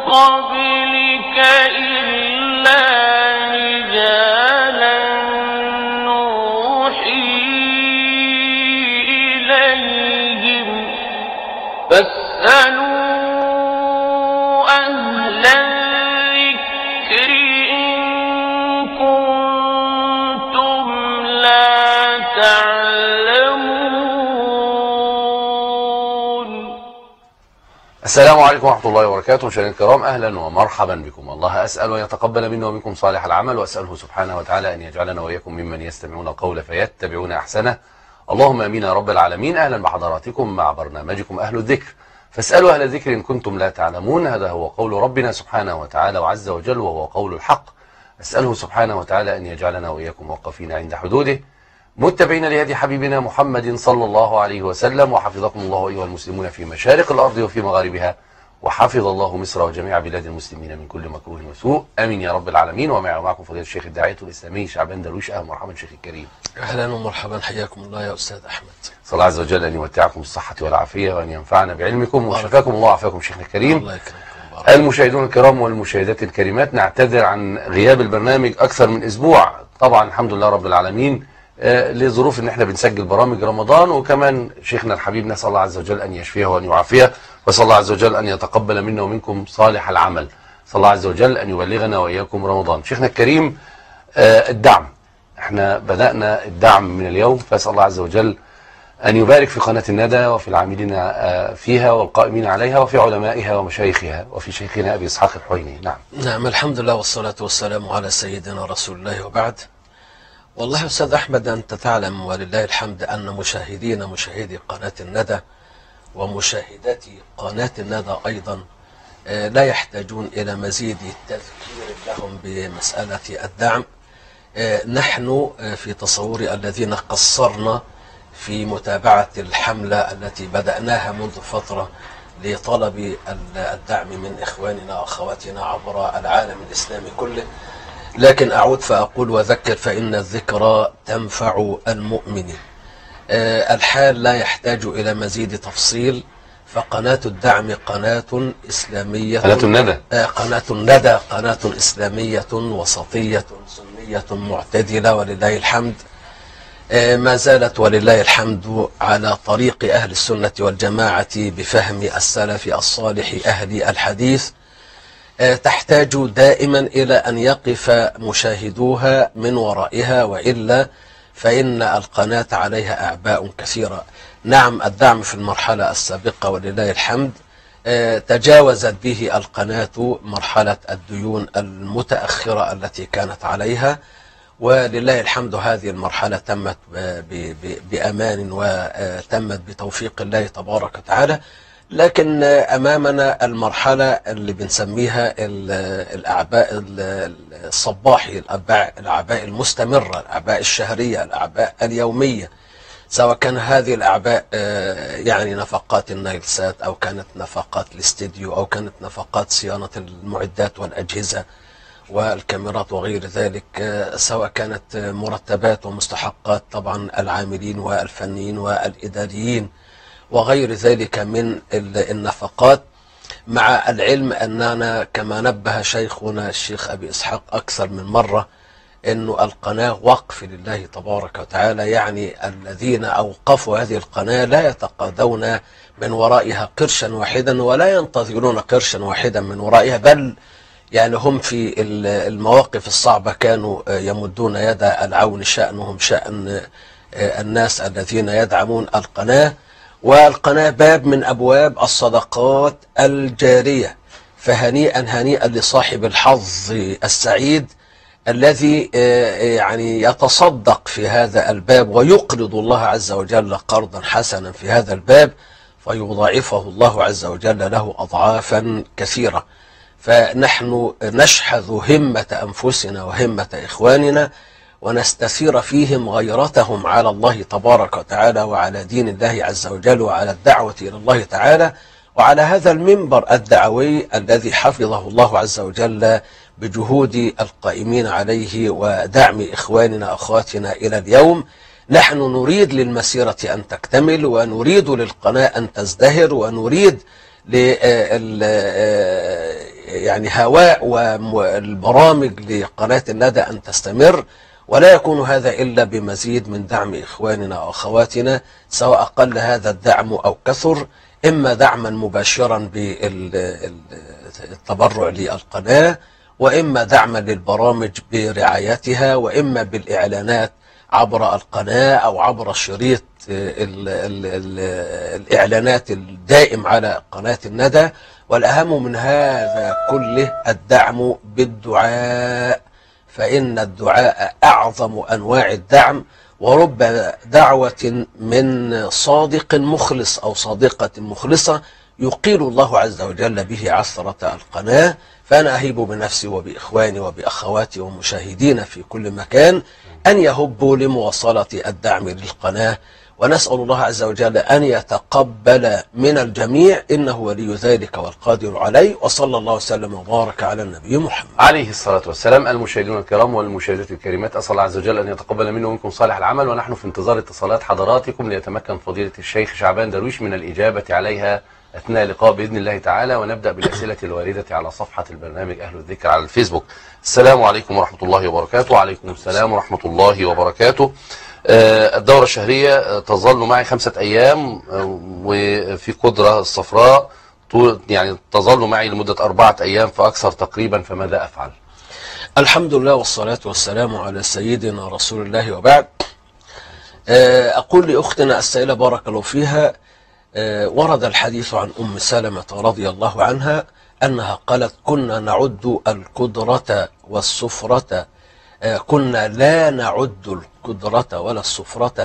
قبلك إلا رجالا نوحي إليهم فاسألوا أهل الذكر إن كنتم لا تعلمون. السلام عليكم ورحمة الله وبركاته. مشاهدينا الكرام، أهلا ومرحبا بكم. الله أسأل أن يتقبل منا ومنكم صالح العمل، وأسأله سبحانه وتعالى أن يجعلنا وإياكم ممن يستمعون القول فيتبعون أحسنه. اللهم آمين يا رب العالمين. أهلا بحضراتكم مع برنامجكم أهل الذكر، فاسألوا أهل الذكر إن كنتم لا تعلمون. هذا هو قول ربنا سبحانه وتعالى وعز وجل، وهو قول الحق. أسأله سبحانه وتعالى أن يجعلنا وإياكم موقفين عند حدوده، متبعين لهدي حبيبنا محمد صلى الله عليه وسلم. وحفظكم الله أيها المسلمون في مشارق الأرض وفي مغاربها، وحفظ الله مصر وجميع بلاد المسلمين من كل مكروه وسوء، آمين يا رب العالمين. ومعكم فضيلة الشيخ الداعية الإسلامي شعبان درويش. أهلا ومرحبا شيخ الكريم. أهلا ومرحبا، حياكم الله يا أستاذ أحمد. صلى الله عز وجل أن يمتعكم بالصحة والعافية، وأن ينفعنا بعلمكم، وشفاكم الله وعافاكم شيخنا الكريم. الله يكرمكم. المشاهدون الكرام والمشاهدات الكريمات، نعتذر عن غياب البرنامج أكثر من أسبوع. طبعا الحمد لله رب العالمين لظروف ان احنا بنسجل برامج رمضان، وكمان شيخنا الحبيب نسأل الله عز وجل ان يشفيه وان يعافيه، وصلى الله عز وجل ان يتقبل منا ومنكم صالح العمل. صلى الله عز وجل ان يبلغنا واياكم رمضان. شيخنا الكريم، الدعم، احنا بدأنا الدعم من اليوم، فاسأل الله عز وجل ان يبارك في قناة الندى وفي العاملين فيها والقائمين عليها وفي علمائها ومشايخها وفي شيخنا ابي اسحاق الحويني. نعم، الحمد لله والصلاة والسلام على سيدنا رسول الله، وبعد. والله يا أستاذ أحمد، أنت تعلم ولله الحمد أن مشاهدي قناة الندى ومشاهداتي قناة الندى أيضا لا يحتاجون إلى مزيد تذكير لهم بمسألة الدعم. نحن في تصوري الذين قصرنا في متابعة الحملة التي بدأناها منذ فترة لطلب الدعم من إخواننا وأخواتنا عبر العالم الإسلامي كله، لكن أعود فأقول وذكر فإن الذكرى تنفع المؤمنين. الحال لا يحتاج إلى مزيد تفصيل، فقناة الدعم قناة إسلامية، قناة الندى قناة إسلامية وسطية سنية معتدلة ولله الحمد. ما زالت ولله الحمد على طريق أهل السنة والجماعة بفهم السلف الصالح أهل الحديث. تحتاج دائما إلى أن يقف مشاهدوها من ورائها، وإلا فإن القناة عليها أعباء كثيرة. نعم، الدعم في المرحلة السابقة ولله الحمد تجاوزت به القناة مرحلة الديون المتأخرة التي كانت عليها، ولله الحمد هذه المرحلة تمت بأمان وتمت بتوفيق الله تبارك وتعالى. لكن أمامنا المرحلة اللي بنسميها الأعباء الصباحي، الأعباء المستمرة، الأعباء الشهرية، الأعباء اليومية، سواء كان هذه الأعباء يعني نفقات النايل سات، أو كانت نفقات الاستديو، أو كانت نفقات صيانة المعدات والأجهزة والكاميرات وغير ذلك، سواء كانت مرتبات ومستحقات طبعا العاملين والفنيين والإداريين وغير ذلك من النفقات. مع العلم أننا كما نبه شيخنا الشيخ أبي إسحاق أكثر من مرة أنه القناة وقف لله تبارك وتعالى، يعني الذين أوقفوا هذه القناة لا يتقاضون من ورائها قرشا واحدا، ولا ينتظرون قرشا واحدا من ورائها، بل يعني هم في المواقف الصعبة كانوا يمدون يد العون، شأنهم شأن الناس الذين يدعمون القناة. والقناة باب من أبواب الصدقات الجارية، فهنيئا لصاحب الحظ السعيد الذي يعني يتصدق في هذا الباب ويقرض الله عز وجل قرضا حسنا في هذا الباب، فيضاعفه الله عز وجل له أضعافا كثيرة. فنحن نشحذ همة أنفسنا وهمة إخواننا، ونستثير فيهم غيرتهم على الله تبارك وتعالى وعلى دين الله عز وجل وعلى الدعوة إلى الله تعالى، وعلى هذا المنبر الدعوي الذي حفظه الله عز وجل بجهود القائمين عليه ودعم إخواننا أخواتنا إلى اليوم. نحن نريد للمسيرة أن تكتمل، ونريد للقناة أن تزدهر، ونريد يعني هواء والبرامج لقناة الندى أن تستمر، ولا يكون هذا إلا بمزيد من دعم إخواننا وأخواتنا، سواء قل هذا الدعم أو كثر، إما دعما مباشرا بالتبرع للقناة، وإما دعما للبرامج برعايتها، وإما بالإعلانات عبر القناة أو عبر شريط الإعلانات الدائم على قناة الندى. والأهم من هذا كله الدعم بالدعاء، فإن الدعاء أعظم أنواع الدعم، ورب دعوة من صادق مخلص أو صادقة مخلصة يقيل الله عز وجل به عثرة القناة. فأنا أهيب بنفسي وبإخواني وبأخواتي ومشاهدين في كل مكان أن يهبوا لمواصلة الدعم للقناة، ونسأل الله عز وجل أن يتقبل من الجميع، إنه ولي ذلك والقادر عليه. وصلى الله وسلم وبارك على النبي محمد عليه الصلاة والسلام. المشاهدين الكرام والمشاهدات الكريمات، أسأل الله عز وجل أن يتقبل منا ومنكم صالح العمل، ونحن في انتظار اتصالات حضراتكم ليتمكن فضيلة الشيخ شعبان درويش من الإجابة عليها أثناء اللقاء بإذن الله تعالى. ونبدأ بالأسئلة الواردة على صفحة البرنامج أهل الذكر على الفيسبوك. السلام عليكم ورحمة الله وبركاته. وعليكم السلام ورحمة الله وبركاته. الدورة الشهرية تظل معي 5 أيام، وفي قدرة الصفراء يعني تظل معي لمدة 4 أيام فأكثر تقريبا، فماذا أفعل؟ الحمد لله والصلاة والسلام على سيدنا رسول الله، وبعد. أقول لأختنا السائلة بارك الله فيها، ورد الحديث عن أم سلمة رضي الله عنها أنها قالت: كنا نعد القدرة والسفرة، كنا لا نعد القدرة ولا السفرة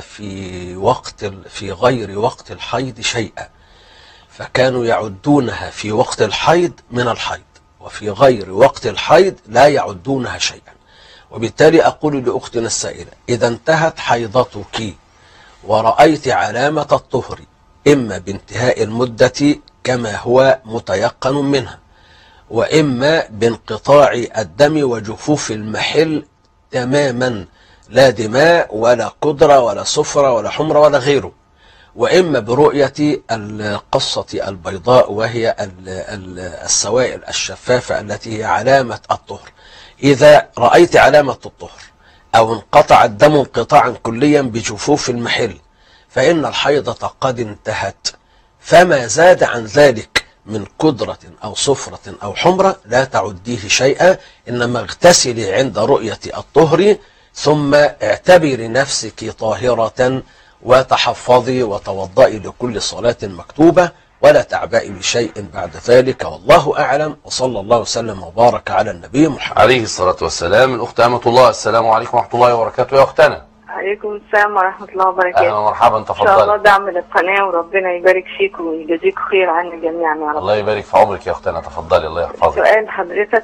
في غير وقت الحيض شيئا، فكانوا يعدونها في وقت الحيض من الحيض، وفي غير وقت الحيض لا يعدونها شيئا. وبالتالي أقول لأختنا السائلة: إذا انتهت حيضتك ورأيت علامة الطهر، إما بانتهاء المدة كما هو متيقن منها، وإما بانقطاع الدم وجفوف المحل تماما، لا دماء ولا قدرة ولا صفرة ولا حمرة ولا غيره، وإما برؤية القصة البيضاء وهي السوائل الشفافة التي هي علامة الطهر. إذا رأيت علامة الطهر أو انقطع الدم انقطاعا كليا بجفوف المحل فإن الحيضة قد انتهت، فما زاد عن ذلك من قدرة أو صفرة أو حمرة لا تعديه شيئا، إنما اغتسلي عند رؤية الطهر، ثم اعتبري نفسك طاهرة وتحفظي وتوضئي لكل صلاة مكتوبة، ولا تعبئي بشيء بعد ذلك، والله أعلم. وصلى الله وسلم وبارك على النبي محمد عليه الصلاة والسلام. الأخت أمة الله، السلام عليكم ورحمة الله وبركاته. يا أختنا. عليكم السلام ورحمة الله وبركاته. أهلا ومرحبا، تفضل. إن شاء الله دعم للقناة، وربنا يبارك فيكم ويجازيكم خير عنا جميعا يا رب. الله يبارك في عمرك يا أختنا، تفضلي الله يحفظك. سؤال حضرتك،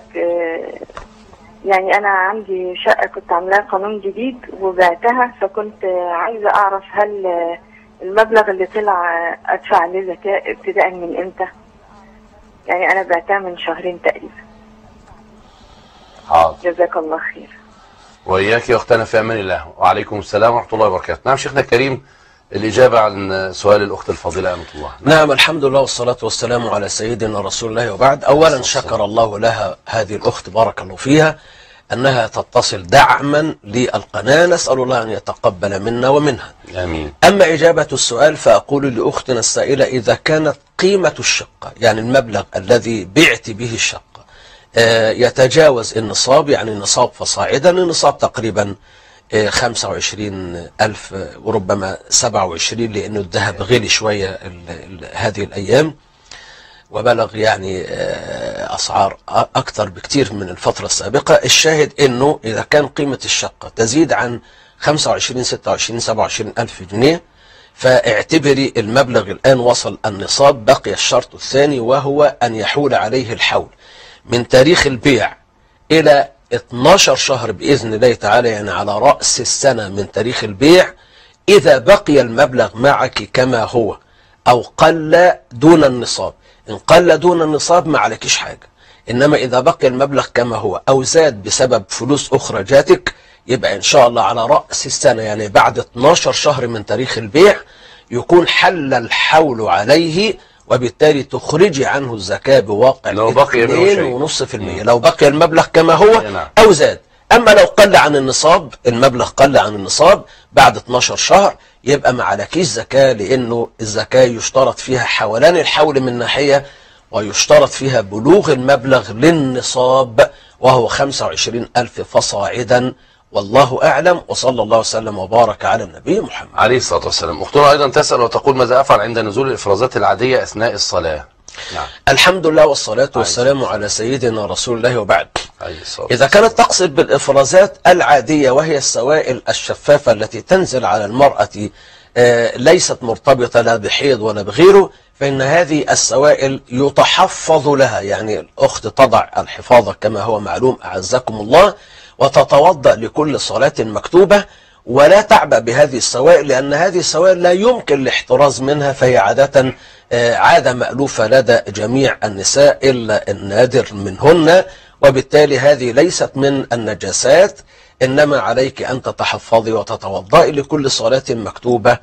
يعني أنا عندي شقة كنت عاملاها قانون جديد وبعتها، فكنت عايزة أعرف هل المبلغ اللي طلع أدفع عليه زكاة ابتداء من إمتى؟ يعني أنا بعتها من 2 شهر تقريبا. حاضر. جزاك الله خير. وإياك يا أختنا، في أمان الله. وعليكم السلام ورحمة الله وبركاته. نعم شيخنا الكريم، الإجابة عن سؤال الأخت الفضيلة أمة الله. نعم، الحمد لله والصلاة والسلام على سيدنا رسول الله، وبعد. أولا شكر الله لها هذه الأخت بارك الله فيها أنها تتصل دعما للقناة، نسأل الله أن يتقبل منا ومنها. آمين. أما إجابة السؤال فأقول لأختنا السائلة: إذا كانت قيمة الشقة، يعني المبلغ الذي بعت به الشقة، يتجاوز النصاب، يعني النصاب فصاعدا، النصاب تقريبا 25,000 وربما 27، لأنه الذهب غلي شوية هذه الأيام، وبلغ يعني أسعار أكثر بكتير من الفترة السابقة. الشاهد أنه إذا كان قيمة الشقة تزيد عن 25 26 27 ألف جنيه، فاعتبري المبلغ الآن وصل النصاب. بقي الشرط الثاني، وهو أن يحول عليه الحول من تاريخ البيع إلى 12 شهر بإذن الله تعالى، يعني على رأس السنة من تاريخ البيع. إذا بقي المبلغ معك كما هو أو قل دون النصاب، إن قل دون النصاب ما عليكش حاجة، إنما إذا بقي المبلغ كما هو أو زاد بسبب فلوس أخرى جاتك، يبقى إن شاء الله على رأس السنة، يعني بعد 12 شهر من تاريخ البيع، يكون حل الحول عليه وبالتالي تخرجي عنه الزكاة بواقع لو بقي منه 2.5%، لو بقي المبلغ كما هو نعم. أو زاد. أما لو قل عن النصاب، المبلغ قل عن النصاب بعد 12 شهر، يبقى ما عليكيش زكاة، لأنه الزكاة يشترط فيها حولان الحول من ناحية، ويشترط فيها بلوغ المبلغ للنصاب وهو 25,000 فصاعدا. والله أعلم، وصلى الله وسلم وبارك على النبي محمد عليه الصلاة والسلام. أختنا أيضا تسأل وتقول: ماذا أفعل عند نزول الإفرازات العادية أثناء الصلاة؟ نعم. الحمد لله والصلاة والسلام على سيدنا رسول الله، وبعد. إذا كانت تقصد بالإفرازات العادية وهي السوائل الشفافة التي تنزل على المرأة ليست مرتبطة لا بحيض ولا بغيره، فإن هذه السوائل يتحفظ لها، يعني الأخت تضع الحفاظة كما هو معلوم أعزكم الله، وتتوضأ لكل صلاة مكتوبة، ولا تعبأ بهذه السوائل، لأن هذه السوائل لا يمكن الاحتراز منها، فهي عادة مألوفة لدى جميع النساء إلا النادر منهن، وبالتالي هذه ليست من النجاسات، إنما عليك أن تتحفظي وتتوضئي لكل صلاة مكتوبة،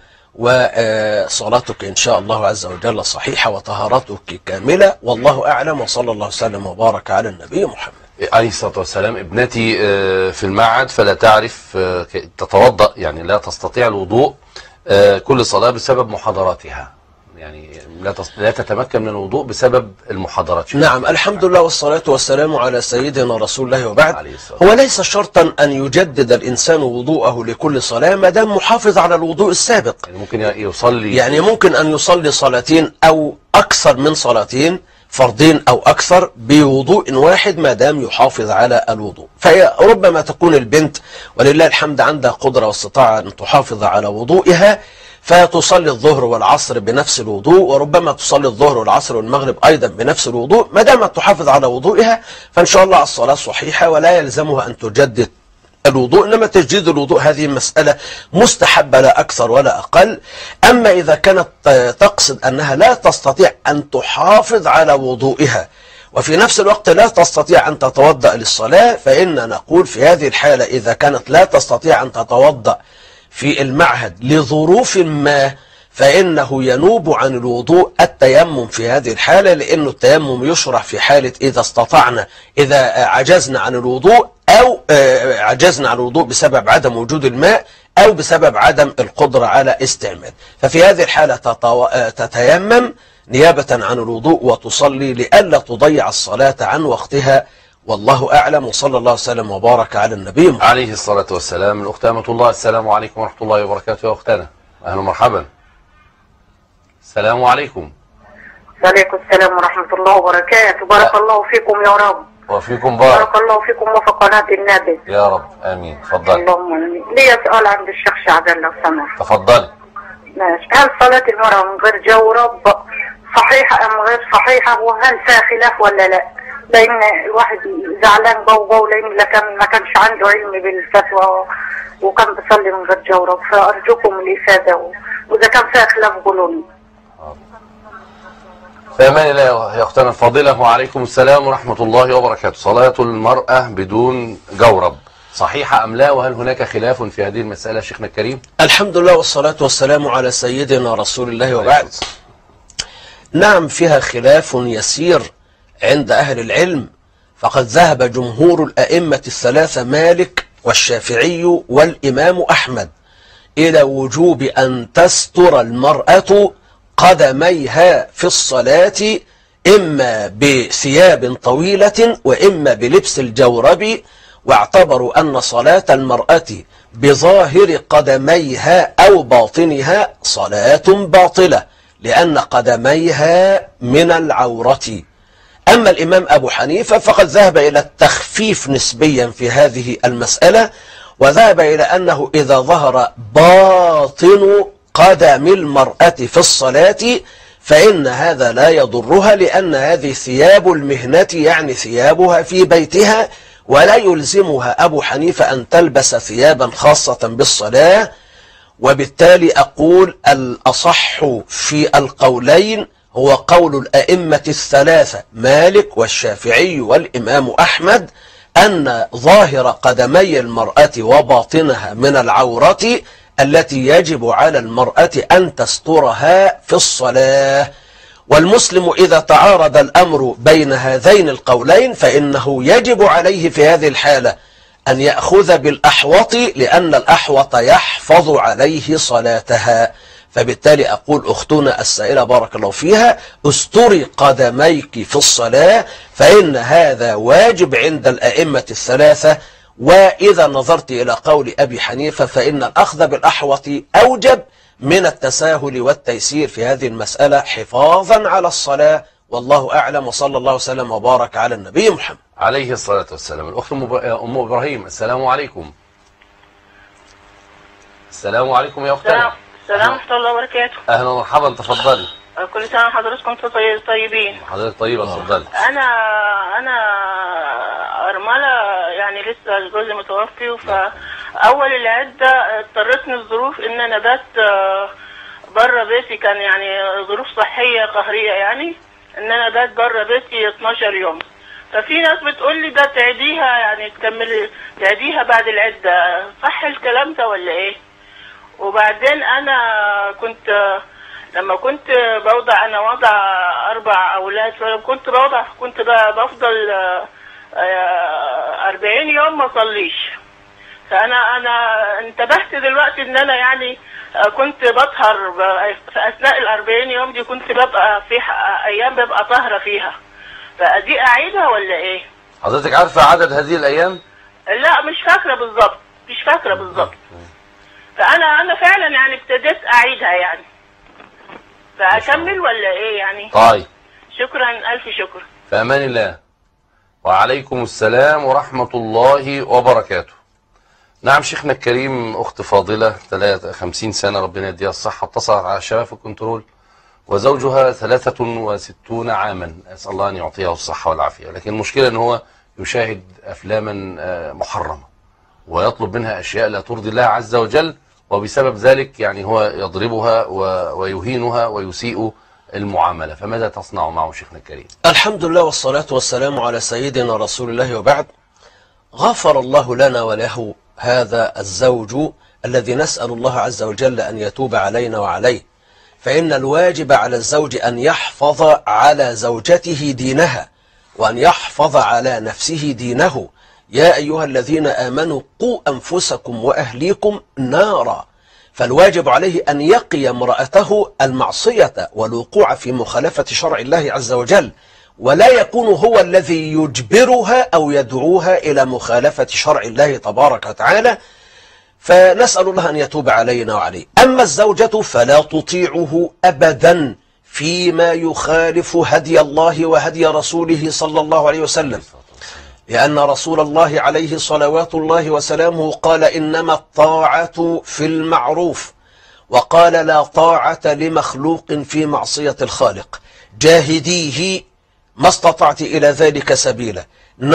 وصلاتك إن شاء الله عز وجل صحيحة وطهارتك كاملة. والله أعلم، وصلى الله وسلم وبارك على النبي محمد عليه الصلاة والسلام. ابنتي في المعهد فلا تعرف تتوضأ، يعني لا تستطيع الوضوء كل صلاة بسبب محاضراتها، يعني لا تتمكن من الوضوء بسبب المحاضرات. نعم، الحمد لله والصلاة والسلام على سيدنا رسول الله، وبعد. هو ليس شرطا أن يجدد الإنسان وضوءه لكل صلاة ما دام محافظ على الوضوء السابق. يعني ممكن يصلي، يعني ممكن أن يصلي صلاتين أو أكثر من صلاتين، فردين أو أكثر، بوضوء واحد ما دام يحافظ على الوضوء. فربما تكون البنت ولله الحمد عندها قدرة واستطاعة أن تحافظ على وضوئها، فتصلي الظهر والعصر بنفس الوضوء، وربما تصلي الظهر والعصر والمغرب أيضا بنفس الوضوء، ما دامت تحافظ على وضوئها فإن شاء الله الصلاة صحيحة، ولا يلزمها أن تجدد الوضوء، إنما تجديد الوضوء هذه مسألة مستحبة لا أكثر ولا أقل. أما إذا كانت تقصد أنها لا تستطيع أن تحافظ على وضوئها وفي نفس الوقت لا تستطيع أن تتوضأ للصلاة، فإن نقول في هذه الحالة إذا كانت لا تستطيع أن تتوضأ في المعهد لظروف ما، فإنه ينوب عن الوضوء التيمم في هذه الحالة، لأنه التيمم يشرع في حالة إذا استطعنا، إذا عجزنا عن الوضوء، أو عجزنا عن الوضوء بسبب عدم وجود الماء، أو بسبب عدم القدرة على استعمال، ففي هذه الحالة تتيمم نيابة عن الوضوء وتصلي لئلا تضيع الصلاة عن وقتها. والله أعلم، وصلى الله وسلم وبارك على النبي محمد عليه الصلاة والسلام. الأخت أمة الله: السلام عليكم ورحمة الله وبركاته. يا أختنا أهلا ومرحبا. السلام عليكم. وعليكم السلام ورحمة الله وبركاته. بارك الله فيكم يا رب. وفيكم بارك الله فيكم وفي قناة النبي يا رب، آمين. تفضل. اللهم آمين. لي سؤال عند الشيخ شعبان لو سمحت. تفضل. ماشي. هل صلاة المرأة من غير جورب صحيحة أم غير صحيحة، وهل فيها خلاف ولا لا؟ لأن الواحد زعلان بوبو، لأن ما كانش عنده علم بالفتوى وكان بيصلي من غير جورب، فأرجوكم الإفادة، وإذا كان فيها خلاف قولوا لي. في أمان الله يا أختنا الفاضلة. وعليكم السلام ورحمة الله وبركاته. صلاة المرأة بدون جورب صحيحة أم لا، وهل هناك خلاف في هذه المسألة شيخنا الكريم؟ الحمد لله والصلاة والسلام على سيدنا رسول الله، وبعد. نعم، فيها خلاف يسير عند أهل العلم، فقد ذهب جمهور الأئمة الثلاثة مالك والشافعي والإمام أحمد إلى وجوب أن تستر المرأة قدميها في الصلاة، إما بثياب طويلة وإما بلبس الجورب، واعتبروا أن صلاة المرأة بظاهر قدميها أو باطنها صلاة باطلة، لأن قدميها من العورة. أما الإمام أبو حنيفة فقد ذهب إلى التخفيف نسبيا في هذه المسألة، وذهب إلى أنه إذا ظهر باطن قدم المرأة في الصلاة فإن هذا لا يضرها، لأن هذه ثياب المهنة، يعني ثيابها في بيتها، ولا يلزمها أبو حنيفة أن تلبس ثيابا خاصة بالصلاة. وبالتالي أقول الأصح في القولين هو قول الأئمة الثلاثة مالك والشافعي والإمام أحمد، أن ظاهر قدمي المرأة وباطنها من العورة التي يجب على المرأة أن تسترها في الصلاة. والمسلم إذا تعارض الأمر بين هذين القولين فإنه يجب عليه في هذه الحالة أن يأخذ بالأحوط، لأن الأحوط يحفظ عليه صلاتها. فبالتالي أقول أختنا السائلة بارك الله فيها: استري قدميك في الصلاة، فإن هذا واجب عند الأئمة الثلاثة. وإذا نظرت إلى قول أبي حنيفة فإن الأخذ بالأحوط أوجب من التساهل والتيسير في هذه المسألة حفاظا على الصلاة. والله أعلم، وصلى الله وسلم وبارك على النبي محمد عليه الصلاة والسلام. الأخت أم إبراهيم، السلام عليكم. السلام عليكم يا أختنا. السلام ورحمة الله وبركاته. أهلا ومرحبا، تفضلي. كل سنة وحضراتكم طيبين. حضرتك طيبة، تفضلي. أنا أرملة، يعني لسه جوزي متوفي، فأول العدة اضطرتني الظروف إن أنا بات بره بيتي، كان يعني ظروف صحية قهرية، يعني إن أنا بات بره بيتي 12 يوم. ففي ناس بتقول لي ده تعديها، يعني تكملي تعديها بعد العدة، صح الكلام ده ولا إيه؟ وبعدين أنا لما كنت بوضع، أنا وضع 4 أولاد، فكنت بفضل 40 يوم ما أصليش. فأنا انتبهت دلوقتي إن أنا يعني كنت بطهر في أثناء 40 يوم دي، كنت ببقى في أيام ببقى طاهرة فيها، فدي أعيدها ولا إيه؟ حضرتك عارفة عدد هذه الأيام؟ لا مش فاكرة بالظبط. فأنا فعلا يعني ابتديت أعيدها يعني، فأكمل ولا إيه يعني؟ طيب، شكرا، ألف شكر. في أمان الله. وعليكم السلام ورحمة الله وبركاته. نعم شيخنا الكريم، أخت فاضلة 53 سنة ربنا يديها الصحة، اتصلت على الشباب في الكنترول وزوجها 63 عاما، أسأل الله أن يعطيها الصحة والعافية. لكن المشكلة أنه هو يشاهد أفلاما محرمة ويطلب منها أشياء لا ترضي الله عز وجل، وبسبب ذلك يعني هو يضربها ويهينها ويسيء المعاملة. فماذا تصنع معه شيخنا الكريم؟ الحمد لله والصلاة والسلام على سيدنا رسول الله، وبعد. غفر الله لنا وله هذا الزوج الذي نسأل الله عز وجل أن يتوب علينا وعليه. فإن الواجب على الزوج أن يحفظ على زوجته دينها، وأن يحفظ على نفسه دينه. يا أيها الذين آمنوا قوا أنفسكم وأهليكم نارا. فالواجب عليه أن يقي امرأته المعصية والوقوع في مخالفة شرع الله عز وجل، ولا يكون هو الذي يجبرها أو يدعوها إلى مخالفة شرع الله تبارك وتعالى. فنسأل الله أن يتوب علينا وعليه. أما الزوجة فلا تطيعه أبدا فيما يخالف هدي الله وهدي رسوله صلى الله عليه وسلم، لأن رسول الله عليه صلوات الله وسلامه قال: إنما الطاعة في المعروف، وقال: لا طاعة لمخلوق في معصية الخالق. جاهديه ما استطعت إلى ذلك سبيلا،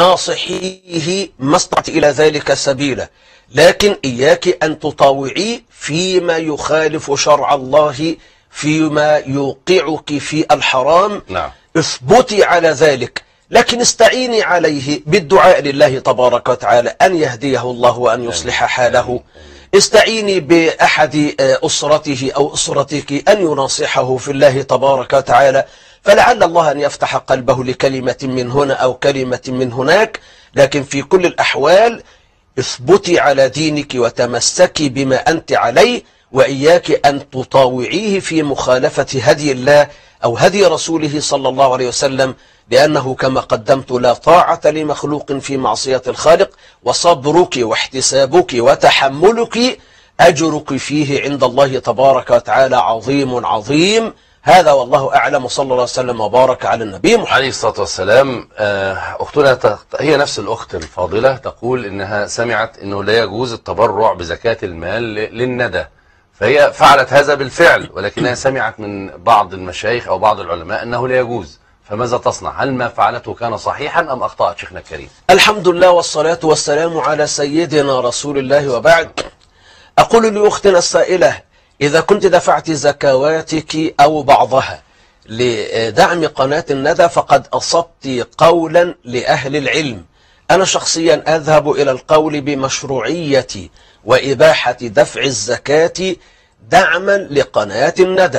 ناصحيه ما استطعت إلى ذلك سبيلا، لكن إياك أن تطاوعي فيما يخالف شرع الله، فيما يوقعك في الحرام. نعم. اثبتي على ذلك، لكن استعيني عليه بالدعاء لله تبارك وتعالى أن يهديه الله وأن يصلح حاله. استعيني بأحد أسرته أو أسرتك أن يناصحه في الله تبارك وتعالى، فلعل الله أن يفتح قلبه لكلمة من هنا أو كلمة من هناك. لكن في كل الأحوال اثبتي على دينك وتمسكي بما أنت عليه، وإياك أن تطاوعيه في مخالفة هدي الله أو هدي رسوله صلى الله عليه وسلم، لأنه كما قدمت لا طاعة لمخلوق في معصية الخالق. وصبرك واحتسابك وتحملك أجرك فيه عند الله تبارك وتعالى عظيم عظيم. هذا والله أعلم، صلى الله عليه وسلم وبارك على النبي محمد عليه الصلاة والسلام. أختنا هي نفس الأخت الفاضلة تقول إنها سمعت إنه لا يجوز التبرع بزكاة المال للندى، فهي فعلت هذا بالفعل، ولكنها سمعت من بعض المشايخ أو بعض العلماء أنه لا يجوز. فماذا تصنع؟ هل ما فعلته كان صحيحا أم أخطأت شيخنا الكريم؟ الحمد لله والصلاة والسلام على سيدنا رسول الله، وبعد. أقول لأختنا السائلة: إذا كنت دفعت زكواتك أو بعضها لدعم قناة الندى فقد أصبت قولا لأهل العلم. أنا شخصيا أذهب إلى القول بمشروعية وإباحة دفع الزكاة دعما لقناة الندى.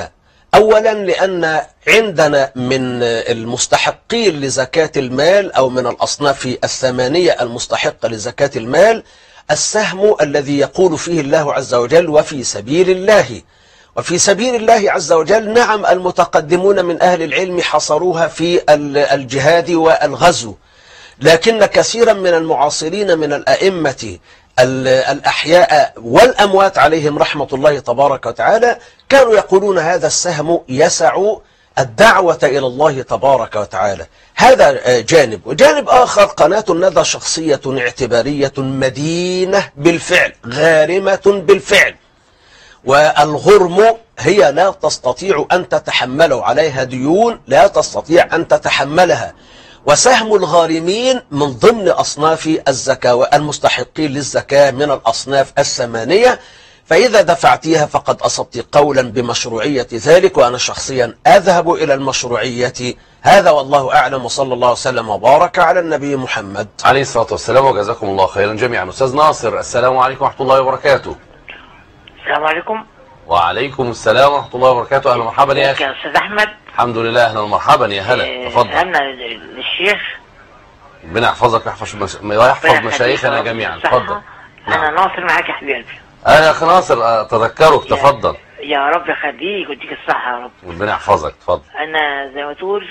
أولا لأن عندنا من المستحقين لزكاة المال أو من الأصناف الثمانية المستحقة لزكاة المال السهم الذي يقول فيه الله عز وجل وفي سبيل الله. وفي سبيل الله عز وجل نعم المتقدمون من أهل العلم حصروها في الجهاد والغزو، لكن كثيرا من المعاصرين من الأئمة الأحياء والأموات عليهم رحمة الله تبارك وتعالى كانوا يقولون هذا السهم يسع الدعوة إلى الله تبارك وتعالى. هذا جانب. وجانب آخر قناة الندى شخصية اعتبارية مدينة بالفعل، غارمة بالفعل، والغرم هي لا تستطيع أن تتحمله، عليها ديون لا تستطيع أن تتحملها. وسهم الغارمين من ضمن أصناف الزكاة المستحقين للزكاة من الأصناف الثمانية، فإذا دفعتيها فقد أصبت قولا بمشروعية ذلك، وأنا شخصيا أذهب إلى المشروعية. هذا والله أعلم، وصلى الله وسلم وبارك على النبي محمد عليه الصلاة والسلام، وجزاكم الله خيرا جميعا. أستاذ ناصر، السلام عليكم ورحمة الله وبركاته. السلام عليكم. وعليكم السلام ورحمة الله وبركاته. أهلا ومرحبا يا أخي. يا أستاذ أحمد. الحمد لله، أهلا ومرحبا يا هلا. تفضل. أنا للشيخ. ربنا يحفظك ويحفظ مشايخنا جميعا. تفضل. أنا ناصر معاك يا حبيبي. أنا يا أخي ناصر أتذكرك. تفضل. يا رب يخليك ويديك الصحة يا رب. ربنا يحفظك. تفضل. أنا زي ما تقول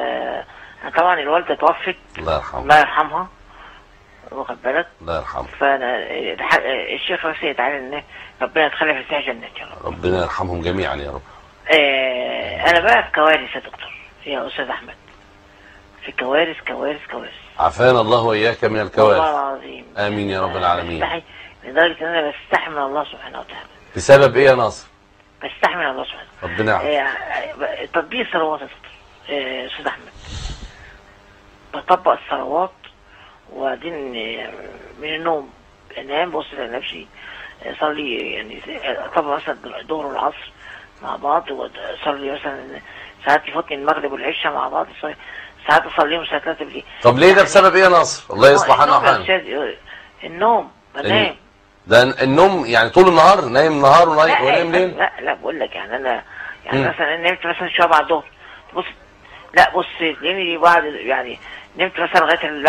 طبعا الوالدة توفت، الله يرحمها. الله يرحمها، واخد بالك؟ الله يرحمه. فأنا الشيخ بس يتعالى إن ربنا يدخلها في ساحة جنات يا رب. ربنا يرحمهم جميعا يا رب. أنا بقى في كوارث يا دكتور يا أستاذ أحمد، في كوارث. عافانا الله وإياك من الكوارث. والله العظيم. آمين يا رب العالمين. لدرجة إن أنا بستحي من الله سبحانه وتعالى. بسبب إيه يا ناصر؟ بستحي من الله سبحانه وتعالى. ربنا يعافيك. تطبيق الصلوات يا دكتور أستاذ أحمد، بطبق الصلوات وبعدين من النوم انام بص لنفسي اصلي، يعني طبعا مثلا الظهر والعصر مع بعض، واصلي مثلا ساعات يفوتني المغرب والعشاء مع بعض، ساعات اصليهم ساعات 3 بالليل. طب ليه ده بسبب ايه يا ناصر؟ الله يصلح حالنا وحالنا. النوم بنام. ده النوم يعني طول النهار نايم نهار ونايم ليل؟ لا بقول لك يعني انا يعني مثلا نمت مثلا شويه بعد الظهر، بص لا بص لاني بعد يعني نمت مثلا لغايه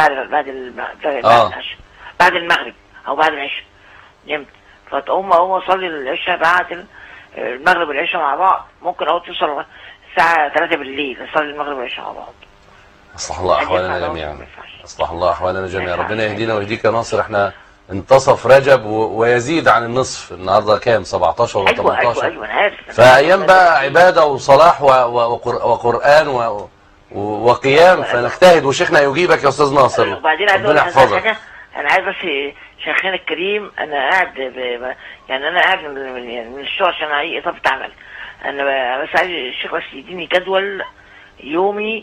بعد المغرب او بعد العشاء نمت، فتقوم اصلي العشاء بعد المغرب والعشاء مع بعض، ممكن توصل الساعه 3 بالليل اصلي المغرب والعشاء مع بعض. اصلح الله احوالنا جميعا. اصلح الله احوالنا جميعا. ربنا يهدينا ويهديك يا ناصر. احنا انتصف رجب ويزيد عن النصف، النهارده كام؟ 17 ولا 18؟ ايوه انا عارف. فايام بقى عباده وصلاح وقران وقيام، فنجتهد وشيخنا يجيبك يا استاذ ناصر. وبعدين عايز اقول حاجه، انا عايز بس شيخنا الكريم، انا قاعد يعني انا قاعد من الشغل عشان اضافه عمل، انا بس عايز الشيخ بس يديني جدول يومي،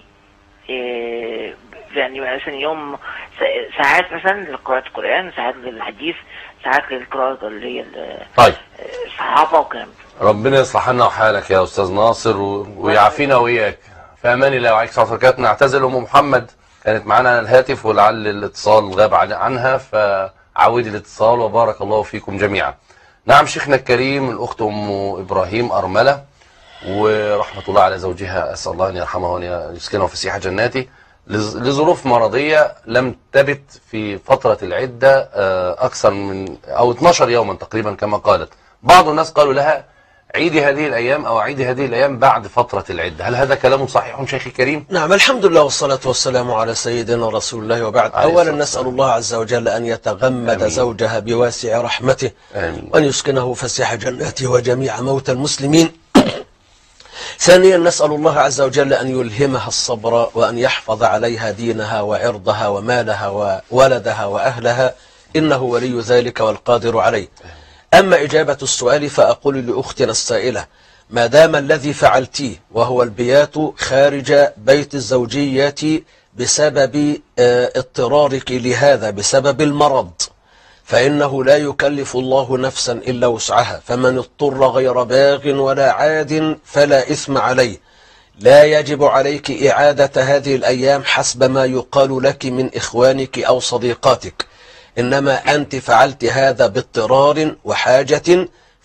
يعني مثلا يوم ساعات مثلا لقراءة القرآن، ساعات للحديث، ساعات للقراءة اللي هي طيب الصحافة والكلام. ربنا يصلح لنا وحالك يا استاذ ناصر ويعافينا وإياك. في امان الله وعليك الصلاه والسلام. نعتذر ام محمد كانت معانا على الهاتف ولعل الاتصال غاب عنها، فعودي الاتصال وبارك الله فيكم جميعا. نعم شيخنا الكريم، الاخت ام ابراهيم ارمله ورحمه الله على زوجها، اسال الله ان يرحمه وان يسكنه في سيح جناته، لظروف مرضيه لم تبت في فتره العده اكثر من او 12 يوما تقريبا كما قالت. بعض الناس قالوا لها عيدي هذه الأيام أو عيدي هذه الأيام بعد فترة العدة، هل هذا كلام صحيح شيخي الكريم؟ نعم الحمد لله والصلاة والسلام على سيدنا رسول الله، وبعد. أولا نسأل الله عز وجل أن يتغمد زوجها بواسع رحمته، وأن يسكنه فسيح جناته وجميع موتى المسلمين. ثانيا نسأل الله عز وجل أن يلهمها الصبر، وأن يحفظ عليها دينها وعرضها ومالها وولدها وأهلها، إنه ولي ذلك والقادر عليه. أما إجابة السؤال فأقول لأختنا السائلة، ما دام الذي فعلتيه وهو البيات خارج بيت الزوجية بسبب اضطرارك لهذا بسبب المرض، فإنه لا يكلف الله نفسا إلا وسعها، فمن اضطر غير باغ ولا عاد فلا إثم عليه. لا يجب عليك إعادة هذه الأيام حسب ما يقال لك من إخوانك أو صديقاتك، إنما أنت فعلت هذا باضطرار وحاجة،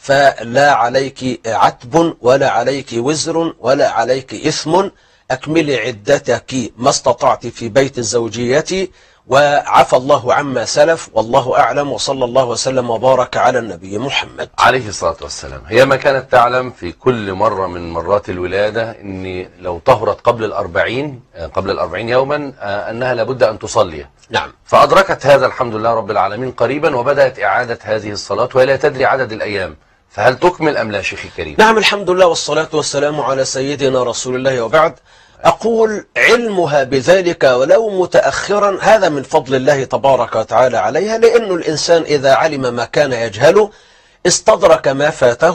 فلا عليك عتب ولا عليك وزر ولا عليك إثم. أكملي عدتك ما استطعت في بيت الزوجية، وعفى الله عما سلف، والله أعلم، وصلى الله وسلم وبارك على النبي محمد عليه الصلاة والسلام. هي ما كانت تعلم في كل مرة من مرات الولادة أن لو طهرت قبل الأربعين يوما أنها لابد أن تصلي. نعم. فأدركت هذا الحمد لله رب العالمين قريبا، وبدأت إعادة هذه الصلاة وهي لا تدري عدد الأيام، فهل تكمل أم لا شيخي الكريم؟ نعم، الحمد لله والصلاة والسلام على سيدنا رسول الله، وبعد. أقول علمها بذلك ولو متأخرا هذا من فضل الله تبارك وتعالى عليها، لأن الإنسان إذا علم ما كان يجهله استدرك ما فاته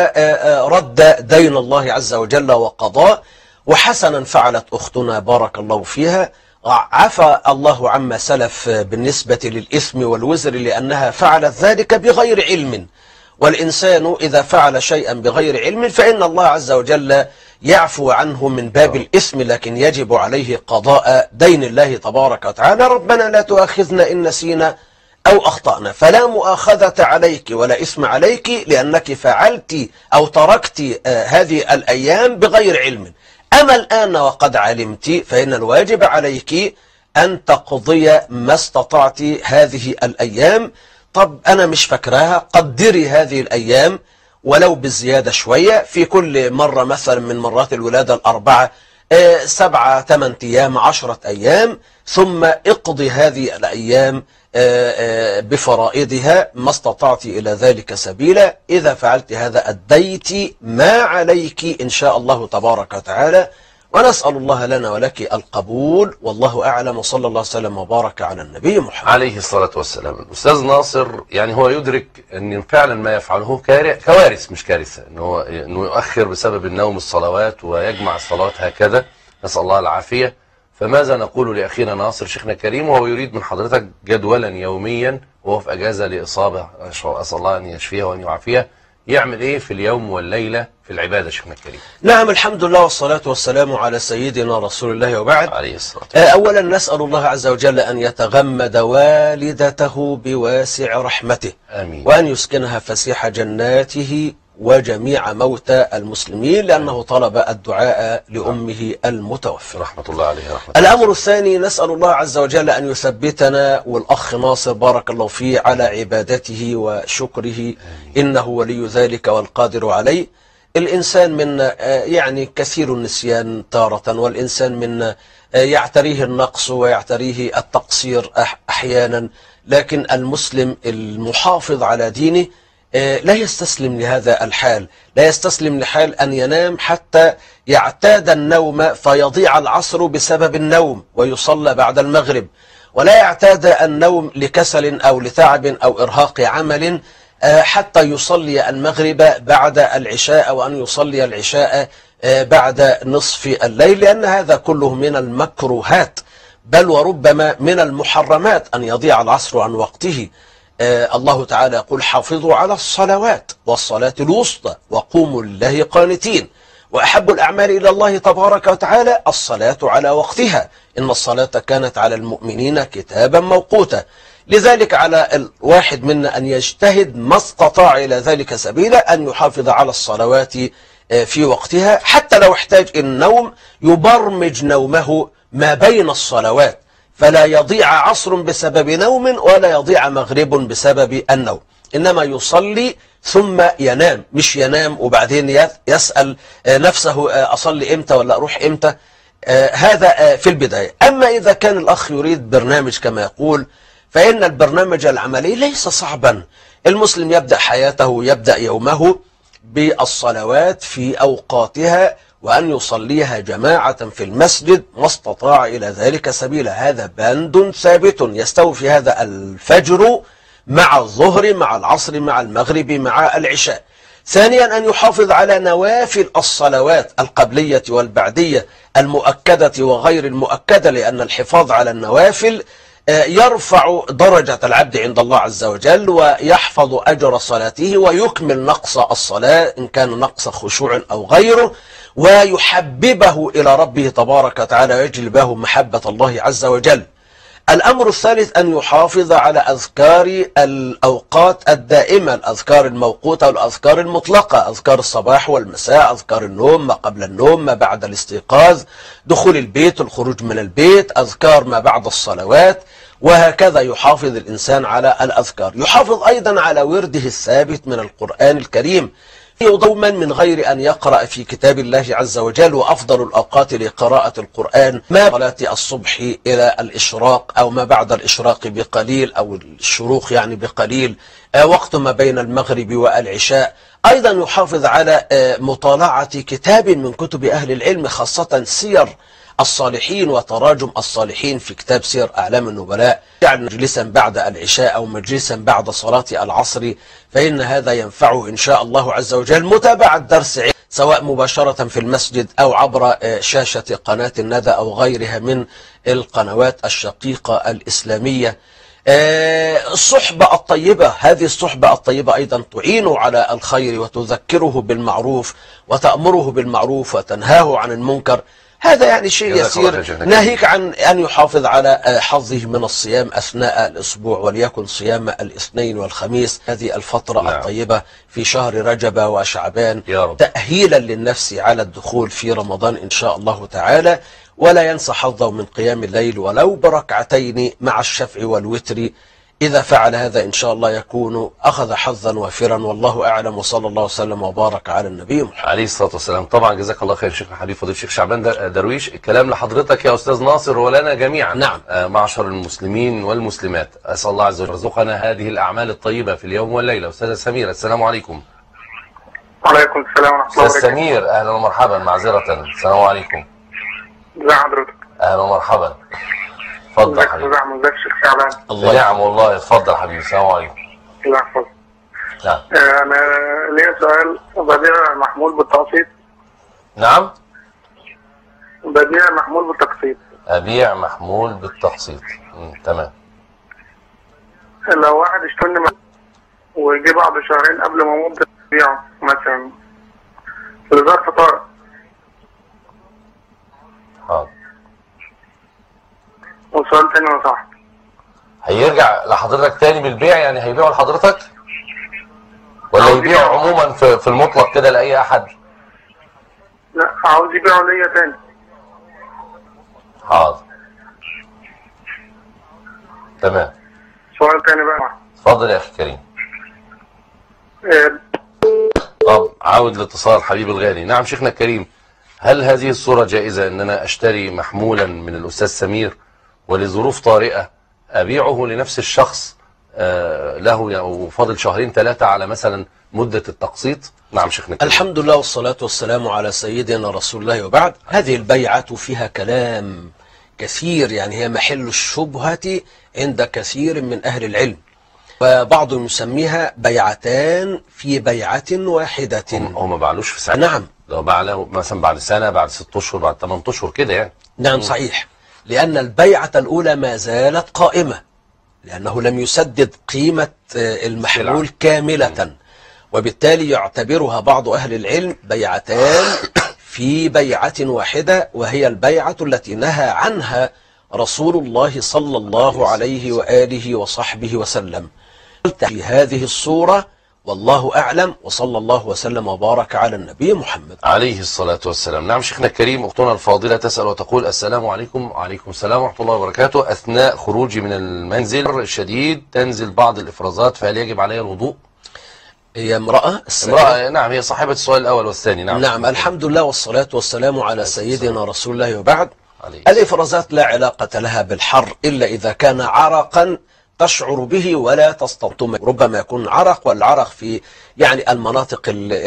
ورد دين الله عز وجل وقضاه. وحسنا فعلت أختنا بارك الله فيها، عفى الله عما سلف بالنسبة للإثم والوزر، لأنها فعلت ذلك بغير علم، والإنسان إذا فعل شيئا بغير علم فإن الله عز وجل يعفو عنه من باب الإثم، لكن يجب عليه قضاء دين الله تبارك وتعالى. ربنا لا تؤاخذنا إن نسينا أو أخطأنا، فلا مؤاخذة عليك ولا إثم عليك، لأنك فعلت أو تركت هذه الأيام بغير علم. أما الآن وقد علمت فإن الواجب عليك أن تقضي ما استطعت هذه الأيام. طب أنا مش فاكراها، قدري هذه الأيام ولو بالزيادة شوية في كل مرة، مثلا من مرات الولادة الأربعة 7 8 أيام 10 أيام، ثم اقضي هذه الأيام بفرائضها ما استطعت إلى ذلك سبيلا. إذا فعلت هذا أديت ما عليك إن شاء الله تبارك وتعالى، ونسأل الله لنا ولك القبول، والله أعلم، وصلى الله وسلم وبارك على النبي محمد عليه الصلاة والسلام. الأستاذ ناصر يعني هو يدرك أن فعلا ما يفعله كوارث مش كارثة، أنه يؤخر بسبب النوم الصلوات ويجمع الصلوات هكذا، نسأل الله العافية. فماذا نقول لأخينا ناصر شيخنا الكريم وهو يريد من حضرتك جدولا يوميا وهو في أجازة لإصابة، أسأل الله أن يشفيها وأن يعافيها، يعمل إيه في اليوم والليلة في العبادة شيخنا الكريم؟ نعم، الحمد لله والصلاة والسلام على سيدنا رسول الله، وبعد. عليه الصلاة والسلام. أولا نسأل الله عز وجل أن يتغمد والدته بواسع رحمته، آمين، وأن يسكنها فسيح جناته وجميع موتى المسلمين، لأنه طلب الدعاء لأمه المتوفى رحمة الله عليه رحمة. الأمر الثاني نسأل الله عز وجل أن يثبتنا والأخ ناصر بارك الله فيه على عبادته وشكره، إنه ولي ذلك والقادر عليه. الإنسان من يعني كثير النسيان تارة، والإنسان من يعتريه النقص ويعتريه التقصير أحيانا، لكن المسلم المحافظ على دينه لا يستسلم لهذا الحال، لا يستسلم لحال أن ينام حتى يعتاد النوم فيضيع العصر بسبب النوم ويصلى بعد المغرب، ولا يعتاد النوم لكسل أو لتعب أو إرهاق عمل حتى يصلي المغرب بعد العشاء، أو أن يصلي العشاء بعد نصف الليل، لأن هذا كله من المكروهات، بل وربما من المحرمات أن يضيع العصر عن وقته. الله تعالى يقول: حافظوا على الصلوات والصلاة الوسطى وقوموا لله قانتين، وأحب الأعمال إلى الله تبارك وتعالى الصلاة على وقتها، إن الصلاة كانت على المؤمنين كتابا موقوتا. لذلك على الواحد منا أن يجتهد ما استطاع إلى ذلك سبيلا، أن يحافظ على الصلوات في وقتها، حتى لو احتاج النوم يبرمج نومه ما بين الصلوات، فلا يضيع عصر بسبب نوم ولا يضيع مغرب بسبب النوم، إنما يصلي ثم ينام، مش ينام وبعدين يسأل نفسه أصلي إمتى ولا أروح إمتى. هذا في البداية. أما إذا كان الأخ يريد برنامج كما يقول، فإن البرنامج العملي ليس صعبا. المسلم يبدأ حياته، يبدأ يومه بالصلوات في أوقاتها، وأن يصليها جماعة في المسجد ما استطاع إلى ذلك سبيلا. هذا بند ثابت يستوفي هذا الفجر مع الظهر مع العصر مع المغرب مع العشاء. ثانيا أن يحافظ على نوافل الصلوات القبلية والبعدية المؤكدة وغير المؤكدة، لأن الحفاظ على النوافل يرفع درجة العبد عند الله عز وجل، ويحفظ أجر صلاته، ويكمل نقص الصلاة إن كان نقص خشوع أو غيره، ويحببه إلى ربه تبارك وتعالى، ويجلبه محبة الله عز وجل. الأمر الثالث أن يحافظ على أذكار الأوقات الدائمة، الأذكار الموقوتة والأذكار المطلقة، أذكار الصباح والمساء، أذكار النوم، ما قبل النوم، ما بعد الاستيقاظ، دخول البيت، الخروج من البيت، أذكار ما بعد الصلوات، وهكذا يحافظ الإنسان على الأذكار. يحافظ أيضا على ورده الثابت من القرآن الكريم دوما من غير أن يقرأ في كتاب الله عز وجل. وأفضل الأوقات لقراءة القرآن ما صلاة الصبح إلى الإشراق أو ما بعد الإشراق بقليل أو الشروق يعني بقليل، وقت ما بين المغرب والعشاء. أيضا يحافظ على مطالعة كتاب من كتب أهل العلم، خاصة سير الصالحين وتراجم الصالحين في كتاب سير أعلام النبلاء، يعني مجلسا بعد العشاء أو مجلسا بعد صلاة العصر، فإن هذا ينفعه إن شاء الله عز وجل. متابعة درس علم سواء مباشرة في المسجد أو عبر شاشة قناة الندى أو غيرها من القنوات الشقيقة الإسلامية. الصحبة الطيبة، هذه الصحبة الطيبة أيضا تعين على الخير وتذكره بالمعروف وتأمره بالمعروف وتنهاه عن المنكر. هذا يعني شيء يسير، ناهيك عن أن يحافظ على حظه من الصيام أثناء الأسبوع، وليكن صيام الاثنين والخميس، هذه الفترة الطيبة في شهر رجب وشعبان، تأهيلا للنفس على الدخول في رمضان إن شاء الله تعالى. ولا ينسى حظه من قيام الليل ولو بركعتين مع الشفع والوتر. إذا فعل هذا إن شاء الله يكون أخذ حظا وافرا، والله أعلم، وصلى الله وسلم وبارك على النبي محمد عليه الصلاة والسلام. طبعا جزاك الله خير شيخنا حبيب فضيلة الشيخ شعبان درويش. الكلام لحضرتك يا أستاذ ناصر ولنا جميعا. نعم. معشر المسلمين والمسلمات، أسأل الله عز وجل يرزقنا هذه الأعمال الطيبة في اليوم والليلة. أستاذة سمير، السلام عليكم. وعليكم السلام ورحمة الله وبركاته. أستاذ سمير أهلا ومرحبا، معذرة. السلام عليكم. ازي حضرتك؟ أهلا ومرحبا. اتفضل حبيبي. ازيك شيخ شعبان؟ الله نعم والله. اتفضل حبيبي. السلام عليكم. الله يحفظك. نعم. انا ليا سؤال. بديع محمول بالتقسيط؟ نعم. بديع محمول بالتقسيط. أبيع محمول بالتقسيط. تمام. لو واحد اشتري ويجي بعد شهرين قبل ما مدة بيعه مثلا لظرف طارئ. حاضر. وسؤال تاني لو سمحت. هيرجع لحضرتك تاني بالبيع؟ يعني هيبيعه لحضرتك ولا يبيعه عموما في المطلق كده لأي أحد؟ لا، عاوز يبيعه ليا تاني. حاضر. تمام. سؤال تاني بقى. اتفضل يا أخي كريم. طب عاود الاتصال حبيبي الغالي. نعم شيخنا الكريم، هل هذه الصورة جائزة ان انا اشتري محمولا من الاستاذ سمير ولظروف طارئة ابيعه لنفس الشخص له وفاضل شهرين ثلاثة على مثلا مدة التقسيط؟ نعم شيخنا الكريم. الحمد لله والصلاة والسلام على سيدنا رسول الله، وبعد. هذه البيعة فيها كلام كثير، يعني هي محل الشبهة عند كثير من أهل العلم، وبعضهم يسميها بيعتان في بيعة واحدة. هو ما باعلوش في سنة. نعم. لو باع له مثلا بعد سنة، بعد 6 أشهر، بعد 8 أشهر كده يعني. نعم صحيح، لأن البيعة الأولى ما زالت قائمة، لأنه لم يسدد قيمة المحمول كاملة، وبالتالي يعتبرها بعض أهل العلم بيعتان في بيعة واحدة، وهي البيعة التي نهى عنها رسول الله صلى الله عليه وآله وصحبه وسلم. في هذه الصورة والله أعلم، وصلى الله وسلم وبارك على النبي محمد عليه الصلاة والسلام. نعم شيخنا الكريم، أختنا الفاضلة تسأل وتقول: السلام عليكم. وعليكم السلام ورحمة الله وبركاته. أثناء خروجي من المنزل الشديد تنزل بعض الإفرازات، فهل يجب علي الوضوء؟ هي امرأة نعم، هي صاحبة السؤال الأول والثاني. نعم. الحمد لله والصلاة والسلام على سيدنا رسول الله، وبعد. الإفرازات لا علاقة لها بالحر إلا إذا كان عرقا تشعر به ولا تستطيع. ربما يكون عرق، والعرق في يعني المناطق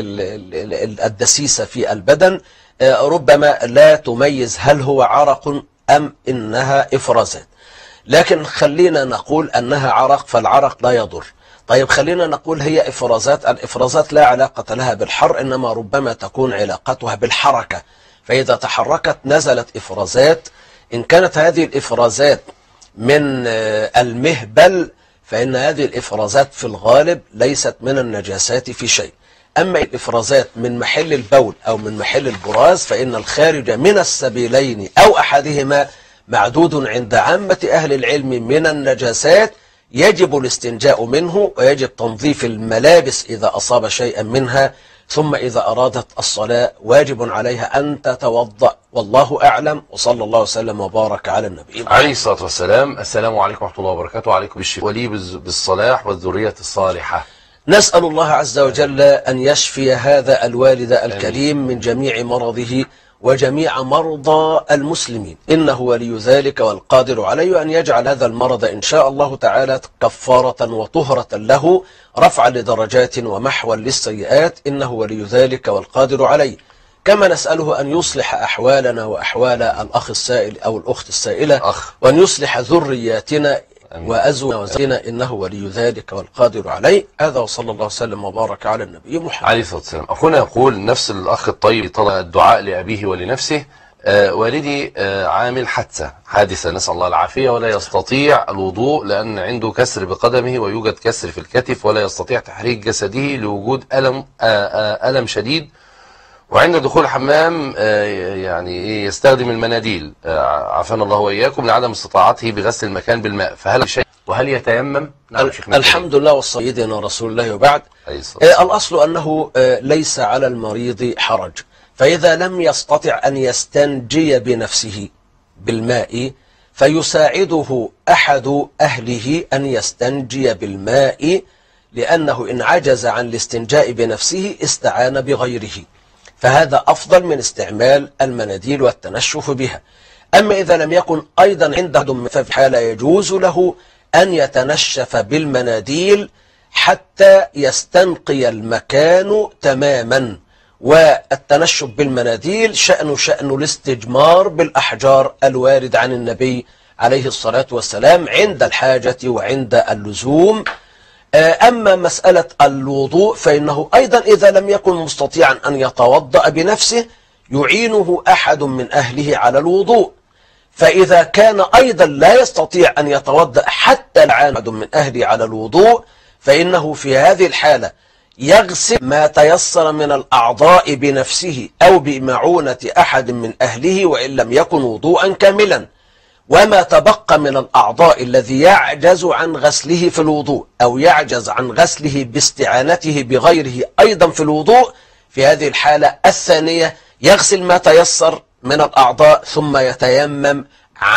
الدسيسة في البدن ربما لا تميز هل هو عرق أم إنها إفرازات، لكن خلينا نقول أنها عرق، فالعرق لا يضر. طيب خلينا نقول هي إفرازات. الإفرازات لا علاقة لها بالحر، إنما ربما تكون علاقتها بالحركة، فإذا تحركت نزلت إفرازات. إن كانت هذه الإفرازات من المهبل فإن هذه الإفرازات في الغالب ليست من النجاسات في شيء. أما الإفرازات من محل البول أو من محل البراز فإن الخارج من السبيلين أو أحدهما معدود عند عامة أهل العلم من النجاسات يجب الاستنجاء منه، ويجب تنظيف الملابس إذا أصاب شيئا منها، ثم إذا أرادت الصلاة واجب عليها أن تتوضأ. والله أعلم، وصلى الله وسلم وبارك على النبي عليه الصلاة والسلام. السلام عليكم ورحمة الله وبركاته. وعليكم بالشفاء ولي بالصلاح والذرية الصالحة. نسأل الله عز وجل أن يشفي هذا الوالد الكريم من جميع مرضه وجميع مرضى المسلمين، إنه ولي ذلك والقادر عليه، أن يجعل هذا المرض إن شاء الله تعالى كفارة وطهرة له، رفعا لدرجات ومحوا للسيئات، إنه ولي ذلك والقادر عليه. كما نسأله أن يصلح أحوالنا وأحوال الأخ السائل أو الأخت السائلة، وأن يصلح ذرياتنا وأزواجنا، إنه ولي ذلك والقادر عليه. هذا وصلى الله وسلم وبارك على النبي محمد عليه الصلاة والسلام. أخونا يقول نفس الأخ الطيب طلب الدعاء لأبيه ولنفسه. والدي عامل حادثة نسأل الله العافية، ولا يستطيع الوضوء لأن عنده كسر بقدمه ويوجد كسر في الكتف، ولا يستطيع تحريك جسده لوجود ألم شديد، وعند دخول الحمام يعني يستخدم المناديل عافانا الله وإياكم لعدم استطاعته بغسل المكان بالماء، فهل شيء وهل يتيمم؟ نعم الحمد لله والسيدنا رسول الله. وبعد الأصل أنه ليس على المريض حرج، فإذا لم يستطع أن يستنجي بنفسه بالماء فيساعده أحد أهله أن يستنجي بالماء، لأنه إن عجز عن الاستنجاء بنفسه استعان بغيره، فهذا أفضل من استعمال المناديل والتنشف بها. أما إذا لم يكن أيضا عنده ففي حالة يجوز له أن يتنشف بالمناديل حتى يستنقي المكان تماما. والتنشف بالمناديل شأن الاستجمار بالأحجار الوارد عن النبي عليه الصلاة والسلام عند الحاجة وعند اللزوم. أما مسألة الوضوء فإنه أيضا إذا لم يكن مستطيعا أن يتوضأ بنفسه يعينه أحد من أهله على الوضوء، فإذا كان أيضا لا يستطيع أن يتوضأ حتى أحد من أهله على الوضوء، فإنه في هذه الحالة يغسل ما تيسر من الأعضاء بنفسه أو بمعونة أحد من أهله وإن لم يكن وضوءا كاملا، وما تبقى من الأعضاء الذي يعجز عن غسله في الوضوء أو يعجز عن غسله باستعانته بغيره أيضا في الوضوء، في هذه الحالة الثانية يغسل ما تيسر من الأعضاء ثم يتيمم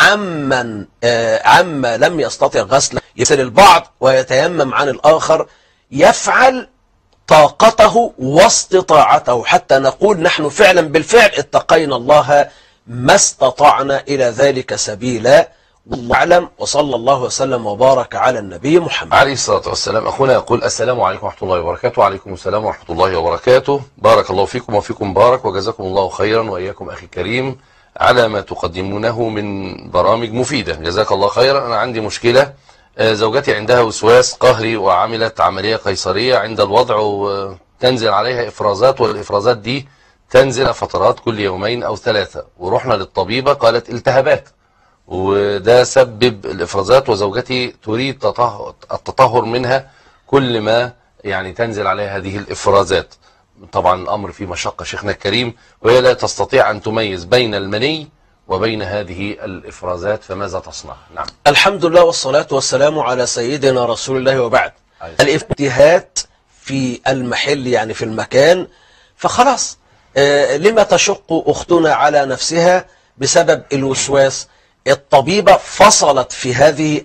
عما لم يستطع غسله، يغسل البعض ويتيمم عن الآخر، يفعل طاقته واستطاعته حتى نقول نحن فعلا بالفعل اتقينا الله ما استطعنا إلى ذلك سبيلا. والله أعلم، وصلى الله وسلم وبارك على النبي محمد عليه الصلاة والسلام. أخونا يقول السلام عليكم ورحمة الله وبركاته. وعليكم السلام ورحمة الله وبركاته. بارك الله فيكم وفيكم بارك، وجزاكم الله خيرا وإياكم أخي الكريم على ما تقدمونه من برامج مفيدة، جزاك الله خيرا. أنا عندي مشكلة، زوجتي عندها وسواس قهري وعملت عملية قيصرية، عند الوضع تنزل عليها إفرازات، والإفرازات دي تنزل فترات كل يومين أو ثلاثة، ورحنا للطبيبة قالت التهابات، وده سبب الإفرازات، وزوجتي تريد التطهر منها كل ما يعني تنزل عليها هذه الإفرازات. طبعا الأمر فيه مشقة شيخنا الكريم، وهي لا تستطيع أن تميز بين المني وبين هذه الإفرازات، فماذا تصنع؟ نعم الحمد لله والصلاة والسلام على سيدنا رسول الله. وبعد الإفتهات في المحل يعني في المكان، فخلاص لما تشق أختنا على نفسها بسبب الوسواس؟ الطبيبة فصلت في هذه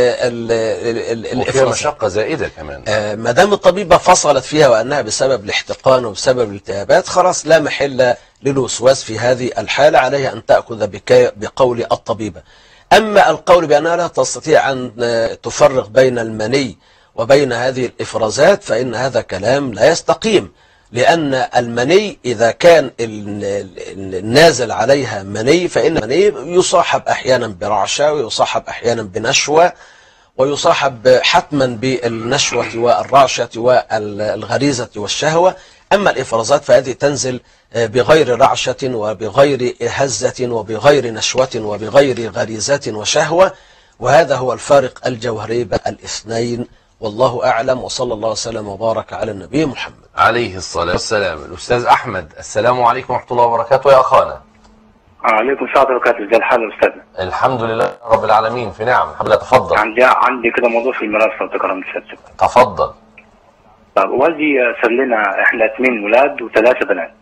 وفيها مشقة زائدة كمان. ما دام الطبيبة فصلت فيها وأنها بسبب الاحتقان وبسبب الالتهابات، خلاص لا محل للوسواس في هذه الحالة، عليها أن تأخذ بقول الطبيبة. أما القول بأنها لا تستطيع أن تفرق بين المني وبين هذه الإفرازات فإن هذا كلام لا يستقيم، لأن المني إذا كان النازل عليها مني فإن المني يصاحب أحيانا برعشة، ويصاحب أحيانا بنشوة، ويصاحب حتما بالنشوة والرعشة والغريزة والشهوة. أما الإفرازات فهذه تنزل بغير رعشة وبغير هزة وبغير نشوة وبغير غريزة وشهوة، وهذا هو الفارق الجوهري بين الاثنين، والله أعلم، وصلى الله وسلم وبارك على النبي محمد عليه الصلاة والسلام. الأستاذ أحمد، السلام عليكم ورحمة الله وبركاته يا أخانا. عليكم السلام ورحمة الله وبركاته. ازي الحال يا استاذنا؟ الحمد لله رب العالمين، في نعم. الحمد لله. تفضل. عندي كده موضوع في الميراث لو تكرم سيادتك. تفضل. طب والدي ساب لنا احنا 2 ولاد و3 بنات.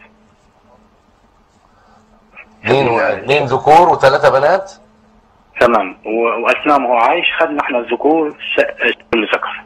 2 ذكور و3 بنات. تمام. واثناء ما هو عايش خدنا احنا الذكور كل ذكر.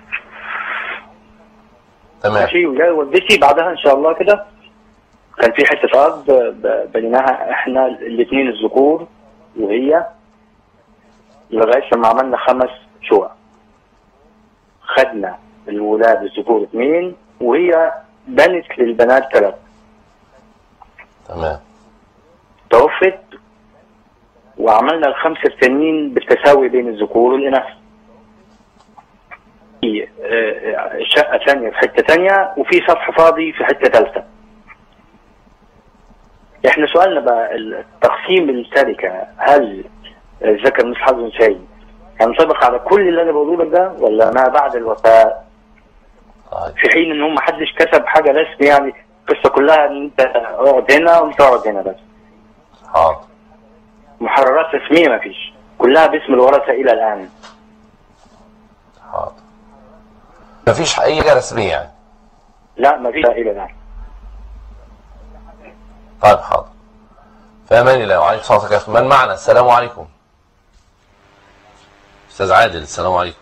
تمام. ماشي. وجاي والدتي بعدها ان شاء الله كده كان في حته ارض بنيناها احنا الاثنين الذكور وهي لغايه لما عملنا 5 شقق. خدنا الولاد الذكور 2 وهي بنت للبنات 3. تمام. توفت وعملنا ال5 التانيين بالتساوي بين الذكور والاناث. في شقه ثانيه في حته ثانيه وفي سطح فاضي في حته ثالثه. احنا سؤالنا بقى تقسيم التركه، هل الذكر مثل حظ الانثيين هينطبق على كل اللي انا بقوله لك ده ولا ما بعد الوفاه؟ في حين ان هم ما حدش كتب حاجه رسمي، يعني القصه كلها ان انت اقعد هنا وانت اقعد هنا بس. حاضر. محررات رسميه ما فيش، كلها باسم الورثه الى الان. حاضر. ما فيش اي حاجه رسميه يعني؟ لا ما فيش الى الان. طيب حاضر. في امان الله. وعليكم السلام يا اخي. من معنا؟ السلام عليكم. استاذ عادل. السلام عليكم.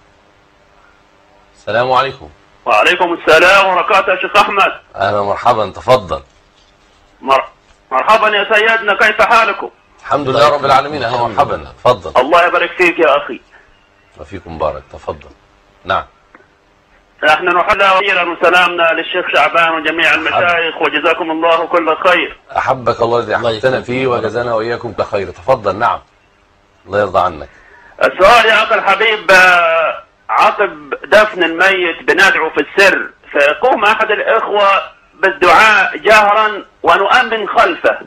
السلام عليكم. وعليكم السلام ورحمة الله يا شيخ أحمد. أهلا ومرحبا. تفضل. مرحبا يا سيدنا، كيف حالكم؟ الحمد لله رب العالمين. أهلا ومرحبا. تفضل. الله يبارك فيك يا أخي. وفيكم بارك. تفضل. نعم. نحن نحيي خيرا وسلامنا للشيخ شعبان وجميع المشايخ وجزاكم الله كل خير. أحبك الله الذي أحببتنا فيه وجزانا وإياكم بخير. تفضل. نعم. الله يرضى عنك. السؤال يا أخي الحبيب، عقب دفن الميت بندعو في السر، فيقوم أحد الإخوة بالدعاء جهرا ونؤمن خلفه.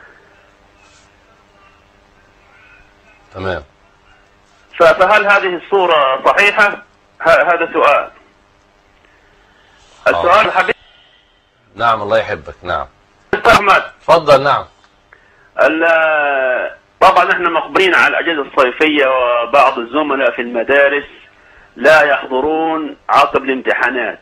تمام. فهل هذه الصورة صحيحة؟ هذا سؤال. السؤال الحبيب. نعم. الله يحبك. نعم. أحمد. تفضل. نعم. طبعا احنا مقبلين على الأجازة الصيفية، وبعض الزملاء في المدارس لا يحضرون عقب الامتحانات.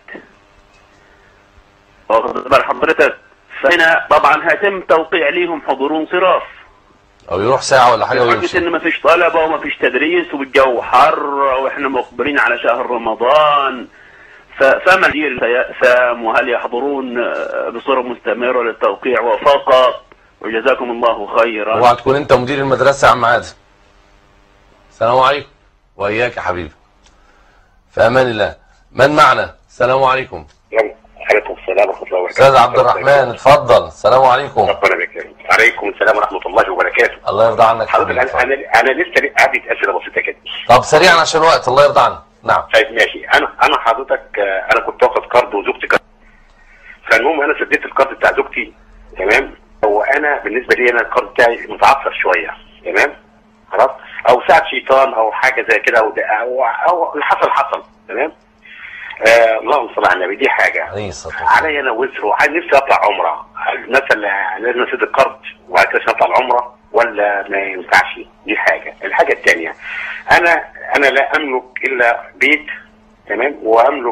واخد بال حضرتك؟ فهنا طبعا هيتم توقيع ليهم حضور وانصراف. او يروح ساعة ولا حاجة ويمشي. ان ما فيش طلبة وما فيش تدريس والجو حر واحنا مقبلين على شهر رمضان، فما الجيل سيأثم وهل يحضرون بصورة مستمرة للتوقيع وفقط؟ وجزاكم الله خيرا. اوعى تكون انت مدير المدرسة يا عم عادل. السلام عليكم. واياك يا حبيبي. في امان الله. من معنا؟ السلام عليكم. عليكم السلام ورحمة الله وبركاته. استاذ عبد الرحمن. اتفضل. السلام عليكم. ربنا يبارك. عليكم السلام ورحمة الله وبركاته. الله يرضى عنك حضرتك. انا لسه عندي اسئله بسيطه كده. طب سريعا عشان الوقت. الله يرضى عنك. نعم. طيب ماشي. انا حضرتك انا كنت واخد قرض وزوجتي قرض. فالمهم انا سديت القرض بتاع زوجتي. تمام. وانا بالنسبه لي انا القرض بتاعي متعثر شويه. تمام. خلاص. او ساعه شيطان او حاجه زي كده او اللي حصل. تمام. اللهم صل على النبي. دي حاجه عليا انا وزر، وعايز نفسي اطلع عمره. مثلا لازم اسد القرض وبعد كده اطلع العمره ولا ما ينفعش؟ دي حاجه. الحاجه الثانيه، انا لا املك الا بيت. تمام. واملك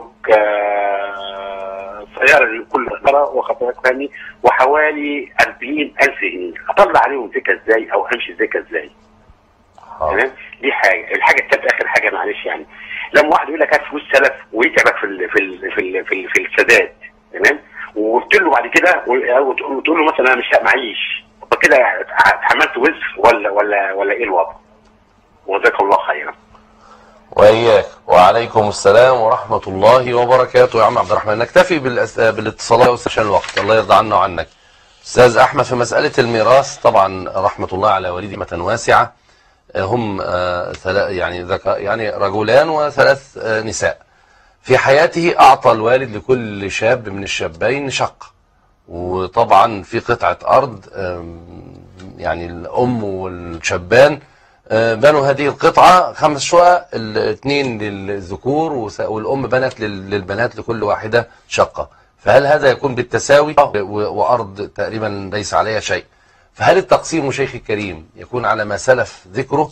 سياره لكل مره وخطوات ثاني وحوالي 40,000 جنيه. اطلع عليهم زكاه ازاي او امشي الزكاه ازاي؟ تمام. دي حاجه. الحاجه الثالثه اخر حاجه معلش، يعني لما واحد يقول لك هات فلوس سلف ويتعبك في السداد. تمام. وقلت له بعد كده وتقول له مثلا انا مش معيش، طب كده اتحملت وزر ولا ايه الوضع؟ وجزاك الله خيرا. واياك. وعليكم السلام ورحمة الله وبركاته. يا عم عبد الرحمن نكتفي بالاتصالات عشان الوقت. الله يرضى عنا وعنك. استاذ احمد، في مسألة الميراث طبعا رحمة الله على والدي رحمة واسعة. هم يعني رجلان و3 نساء. في حياته أعطى الوالد لكل شاب من الشابين شقة، وطبعا في قطعة أرض يعني الأم والشابان بنوا هذه القطعة 5 شقق، 2 للذكور والأم بنت للبنات لكل واحدة شقة. فهل هذا يكون بالتساوي؟ وأرض تقريبا ليس عليها شيء. فهل التقسيم شيخي الكريم يكون على ما سلف ذكره،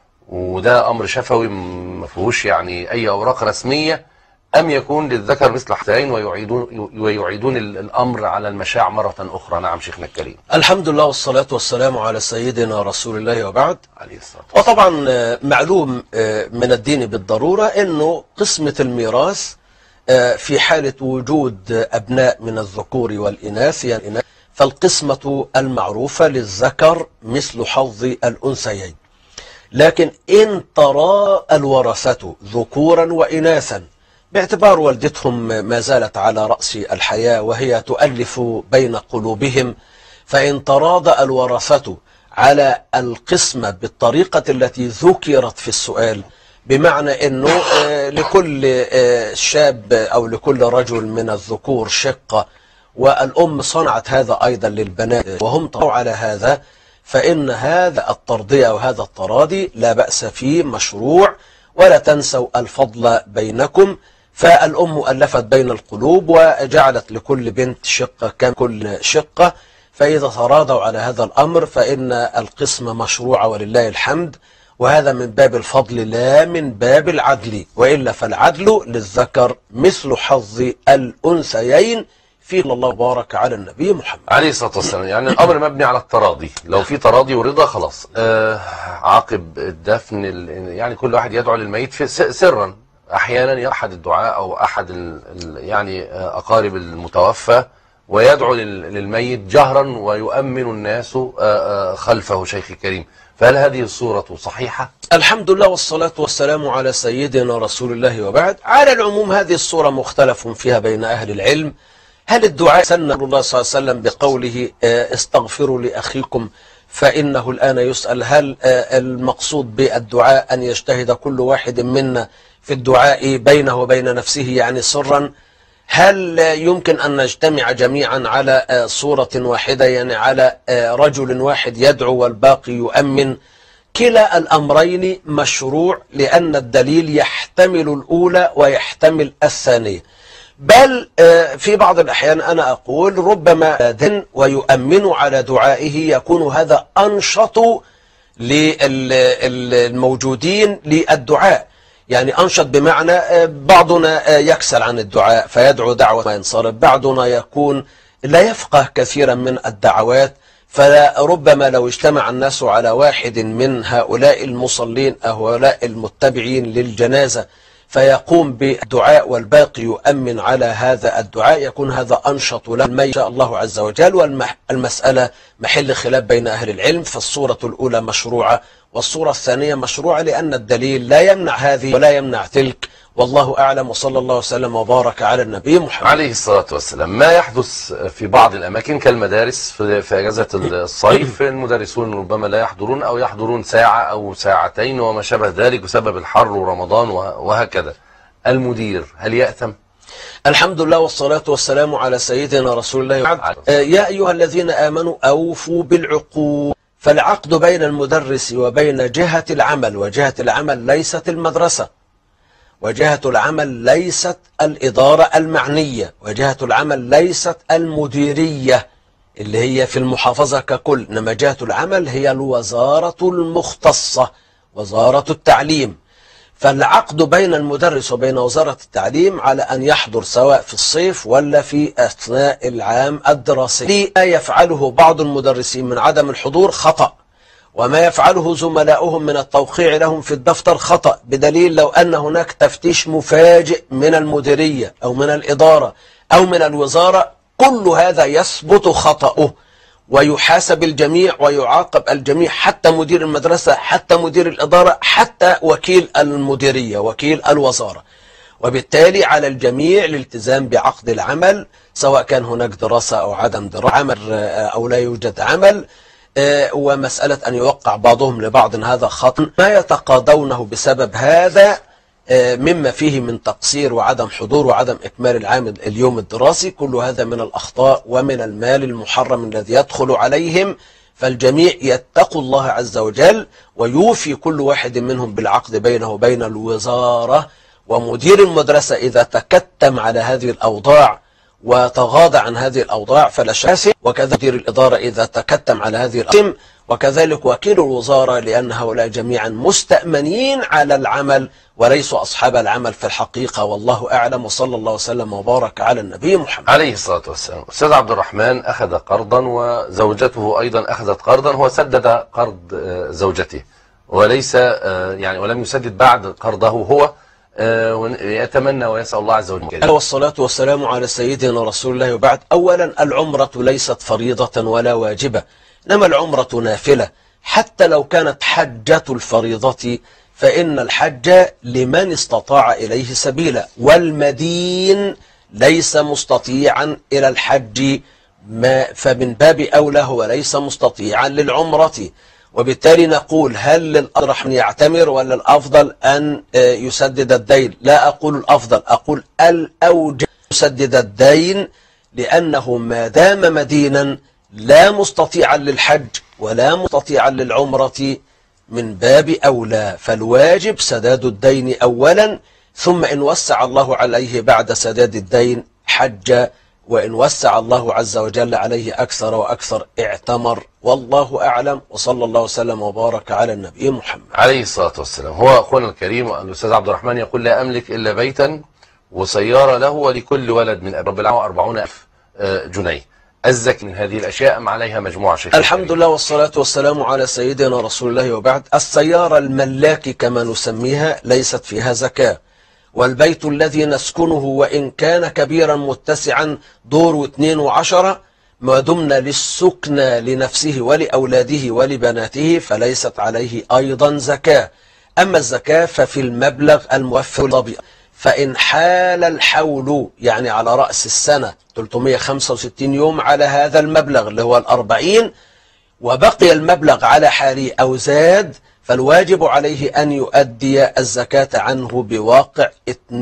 وده أمر شفوي ما فيهوش يعني أي أوراق رسمية، أم يكون للذكر مثل حسين ويعيدون الأمر على المشاع مرة أخرى؟ نعم شيخنا الكريم. الحمد لله والصلاة والسلام على سيدنا رسول الله وبعد. عليه الصلاة والسلام. وطبعا معلوم من الدين بالضرورة أنه قسمة الميراث في حالة وجود أبناء من الذكور والإناث يعني فالقسمة المعروفة للذكر مثل حظ الأنثيين. لكن إن ترى الورثة ذكورا وإناثا باعتبار والدتهم ما زالت على رأس الحياة وهي تؤلف بين قلوبهم، فإن تراضى الورثة على القسمة بالطريقة التي ذكرت في السؤال، بمعنى أنه لكل شاب أو لكل رجل من الذكور شقة، والأم صنعت هذا أيضا للبنات وهم طروا على هذا، فإن هذا الترضية وهذا التراضي لا بأس فيه، مشروع، ولا تنسوا الفضل بينكم. فالأم ألفت بين القلوب وجعلت لكل بنت شقة كل شقة، فإذا تراضوا على هذا الأمر فإن القسمة مشروعة ولله الحمد، وهذا من باب الفضل لا من باب العدل، وإلا فالعدل للذكر مثل حظ الأنثيين في الله بارك على النبي محمد عليه الصلاة والسلام. يعني الأمر مبني على التراضي، لو في تراضي ورضا خلاص. عقب الدفن يعني كل واحد يدعو للميت سرا، أحيانا أحد الدعاء أو أحد يعني أقارب المتوفى ويدعو للميت جهرا ويؤمن الناس خلفه شيخي الكريم، فهل هذه الصورة صحيحة؟ الحمد لله والصلاة والسلام على سيدنا رسول الله وبعد. على العموم هذه الصورة مختلف فيها بين أهل العلم. هل الدعاء سنة الله صلى الله عليه وسلم بقوله استغفروا لأخيكم فإنه الآن يسأل؟ هل المقصود بالدعاء أن يجتهد كل واحد منا في الدعاء بينه وبين نفسه يعني سرا؟ هل يمكن أن نجتمع جميعا على صورة واحدة يعني على رجل واحد يدعو والباقي يؤمن؟ كلا الأمرين مشروع، لأن الدليل يحتمل الأولى ويحتمل الثانية، بل في بعض الأحيان أنا أقول ربما دن ويؤمن على دعائه يكون هذا أنشط للموجودين للدعاء. يعني أنشط بمعنى بعضنا يكسل عن الدعاء فيدعو دعوة ما ينصرف، بعضنا يكون لا يفقه كثيرا من الدعوات، فربما لو اجتمع الناس على واحد من هؤلاء المصلين أو هؤلاء المتبعين للجنازة فيقوم بالدعاء والباقي يؤمن على هذا الدعاء، يكون هذا أنشط لما يشاء الله عز وجل. والمسألة محل خلاف بين أهل العلم، فالصورة الأولى مشروعة والصورة الثانية مشروعة، لأن الدليل لا يمنع هذه ولا يمنع تلك، والله أعلم. وصلى الله وسلم وبارك على النبي محمد عليه الصلاة والسلام. ما يحدث في بعض الأماكن كالمدارس في أجازة الصيف، المدرسون ربما لا يحضرون أو يحضرون ساعة أو ساعتين وما شابه ذلك بسبب الحر ورمضان وهكذا، المدير هل يأثم؟ الحمد لله والصلاة والسلام على سيدنا رسول الله. يا أيها الذين آمنوا أوفوا بالعقود، فالعقد بين المدرس وبين جهة العمل، وجهة العمل ليست المدرسة، وجهة العمل ليست الإدارة المعنية، وجهة العمل ليست المديرية اللي هي في المحافظة ككل، إنما جهة العمل هي الوزارة المختصة، وزارة التعليم. فالعقد بين المدرس وبين وزارة التعليم على أن يحضر سواء في الصيف ولا في أثناء العام الدراسي. ما يفعله بعض المدرسين من عدم الحضور خطأ، وما يفعله زملاؤهم من التوقيع لهم في الدفتر خطأ، بدليل لو أن هناك تفتيش مفاجئ من المديرية أو من الإدارة أو من الوزارة، كل هذا يثبت خطأه ويحاسب الجميع ويعاقب الجميع، حتى مدير المدرسة، حتى مدير الإدارة، حتى وكيل المديرية، وكيل الوزارة. وبالتالي على الجميع الالتزام بعقد العمل، سواء كان هناك دراسة أو عدم دراسة، عمل أو لا يوجد عمل. ومسألة أن يوقع بعضهم لبعض هذا خطأ، ما يتقاضونه بسبب هذا مما فيه من تقصير وعدم حضور وعدم إكمال اليوم الدراسي، كل هذا من الأخطاء ومن المال المحرم الذي يدخل عليهم. فالجميع يتقوا الله عز وجل ويوفي كل واحد منهم بالعقد بينه وبين الوزارة. ومدير المدرسة إذا تكتم على هذه الأوضاع وتغاضى عن هذه الأوضاع فلا شك، وكذا مدير الإدارة إذا تكتم على هذه الأمر، وكذلك وكيل الوزارة، لأن هؤلاء جميعا مستأمنين على العمل وليسوا أصحاب العمل في الحقيقة، والله أعلم. وصلى الله وسلم وبارك على النبي محمد عليه الصلاة والسلام. أستاذ عبد الرحمن أخذ قرضا وزوجته أيضا أخذت قرضا، هو سدد قرض زوجته وليس يعني ولم يسدد بعد قرضه هو، يتمنى ويسأل الله عز وجل. والصلاة والسلام على سيدنا رسول الله وبعد. أولا العمرة ليست فريضة ولا واجبة، إنما العمرة نافلة، حتى لو كانت حجة الفريضة فإن الحج لمن استطاع إليه سبيلا، والمدين ليس مستطيعا إلى الحج فمن باب أولى هو ليس مستطيعا للعمرة. وبالتالي نقول هل للأرجح أن يعتمر ولا الأفضل أن يسدد الدين؟ لا أقول الأفضل، أقول الأوجه يسدد الدين، لأنه ما دام مدينا لا مستطيعا للحج ولا مستطيعا للعمرة من باب أولى، فالواجب سداد الدين أولا، ثم إن وسع الله عليه بعد سداد الدين حج، وإن وسع الله عز وجل عليه أكثر وأكثر اعتمر، والله أعلم. وصلى الله وسلم وبارك على النبي محمد عليه الصلاة والسلام. هو أخونا الكريم الأستاذ عبد الرحمن يقول لا أملك إلا بيتا وسيارة له ولكل ولد من رب العالمين 40,000 جنيه، الزكاة من هذه الأشياء أم عليها مجموعة شيخ؟ الحمد لله والصلاة والسلام على سيدنا رسول الله وبعد. السيارة الملاك كما نسميها ليست فيها زكاة، والبيت الذي نسكنه وإن كان كبيرا متسعا دور 2 و10 ما دمنا للسكنى لنفسه ولأولاده ولبناته فليست عليه أيضا زكاة. أما الزكاة ففي المبلغ الموفر طبيعي، فإن حال الحول يعني على رأس السنة 365 يوم على هذا المبلغ اللي هو 40، وبقي المبلغ على حاله أو زاد، فالواجب عليه أن يؤدي الزكاة عنه بواقع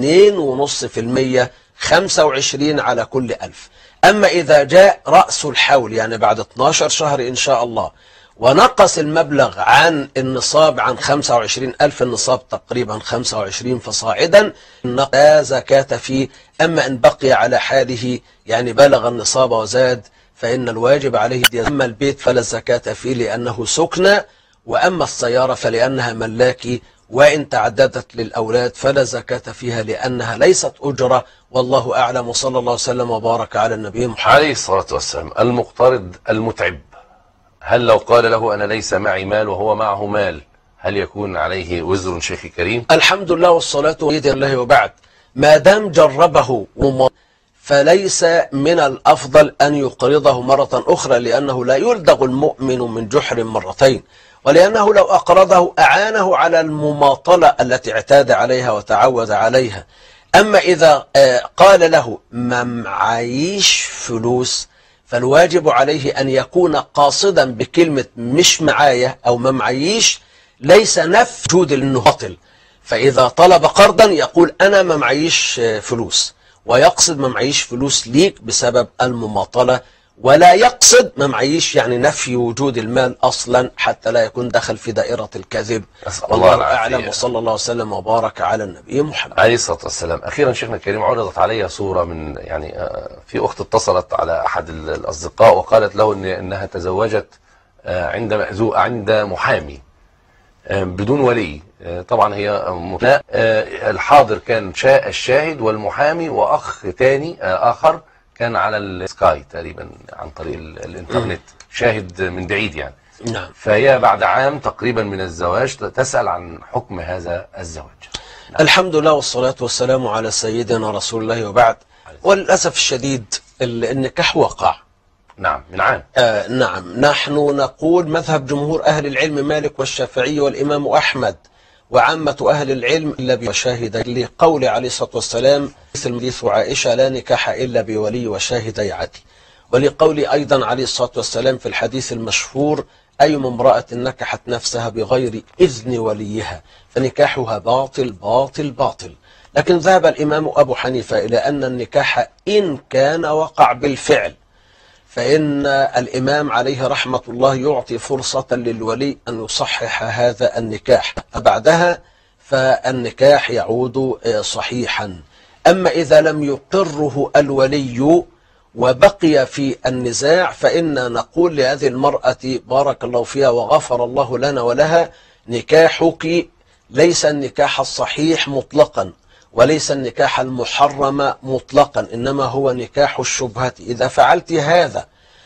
2.5%، 25 على كل 1000. أما إذا جاء رأس الحول يعني بعد 12 شهر إن شاء الله ونقص المبلغ عن النصاب عن 25,000، النصاب تقريبا 25 فصاعدا، لا زكاة فيه. أما إن بقي على حاله يعني بلغ النصاب وزاد فإن الواجب عليه دي. أما البيت فلا زكاة فيه لأنه سكنى، وأما السيارة فلأنها ملاكي، وإن تعددت للأولاد فلا زكاة فيها لأنها ليست أجرة، والله أعلم. وصلى الله وسلم وبارك على النبي محمد عليه الصلاة والسلام. المقترض المتعب، هل لو قال له أنا ليس معي مال وهو معه مال هل يكون عليه وزر شيخي كريم؟ الحمد لله والصلاة والسلام وبعد. ما دام جربه فليس من الأفضل أن يقرضه مرة أخرى، لأنه لا يلدغ المؤمن من جحر مرتين، ولأنه لو أقرضه أعانه على المماطلة التي اعتاد عليها وتعود عليها. أما إذا قال له ما معيش فلوس فالواجب عليه أن يكون قاصدا بكلمة مش معايا أو ما معيش ليس نفي وجود النهاطل، فإذا طلب قرضا يقول أنا ما معيش فلوس، ويقصد ما معيش فلوس ليك بسبب المماطلة، ولا يقصد ما معيش يعني نفي وجود المال أصلا حتى لا يكون دخل في دائرة الكذب. والله أعلم. وصلى الله وسلم وبارك على النبي محمد عليه الصلاة والسلام. أخيرا شيخنا الكريم، عرضت علي صورة من يعني في أخت اتصلت على أحد الأصدقاء وقالت له إنها تزوجت عند محامي بدون ولي. طبعا هي الحاضر كان الشاهد والمحامي وأخ تاني آخر كان على السكاي تقريبا عن طريق الانترنت، شاهد من بعيد يعني. نعم. فهي بعد عام تقريبا من الزواج تسأل عن حكم هذا الزواج. نعم. الحمد لله والصلاة والسلام على سيدنا رسول الله وبعد. وللأسف الشديد النكاح وقع. نعم من عام. نعم. نحن نقول مذهب جمهور أهل العلم مالك والشافعي والإمام أحمد وعامة أهل العلم إلا بشاهد، لقول عليه الصلاة والسلام مثل حديث عائشة لا نكاح إلا بولي وشاهدي عدل، ولقول أيضا عليه الصلاة والسلام في الحديث المشهور أيما امرأة نكحت نفسها بغير إذن وليها فنكاحها باطل باطل باطل. لكن ذهب الإمام أبو حنيفة إلى أن النكاح إن كان وقع بالفعل فإن الإمام عليه رحمة الله يعطي فرصة للولي أن يصحح هذا النكاح، بعدها فالنكاح يعود صحيحا. أما إذا لم يقره الولي وبقي في النزاع فإن نقول لهذه المرأة بارك الله فيها وغفر الله لنا ولها: نكاحك ليس النكاح الصحيح مطلقا، وليس النكاح المحرم مطلقا، إنما هو نكاح الشبهة. إذا فعلت هذا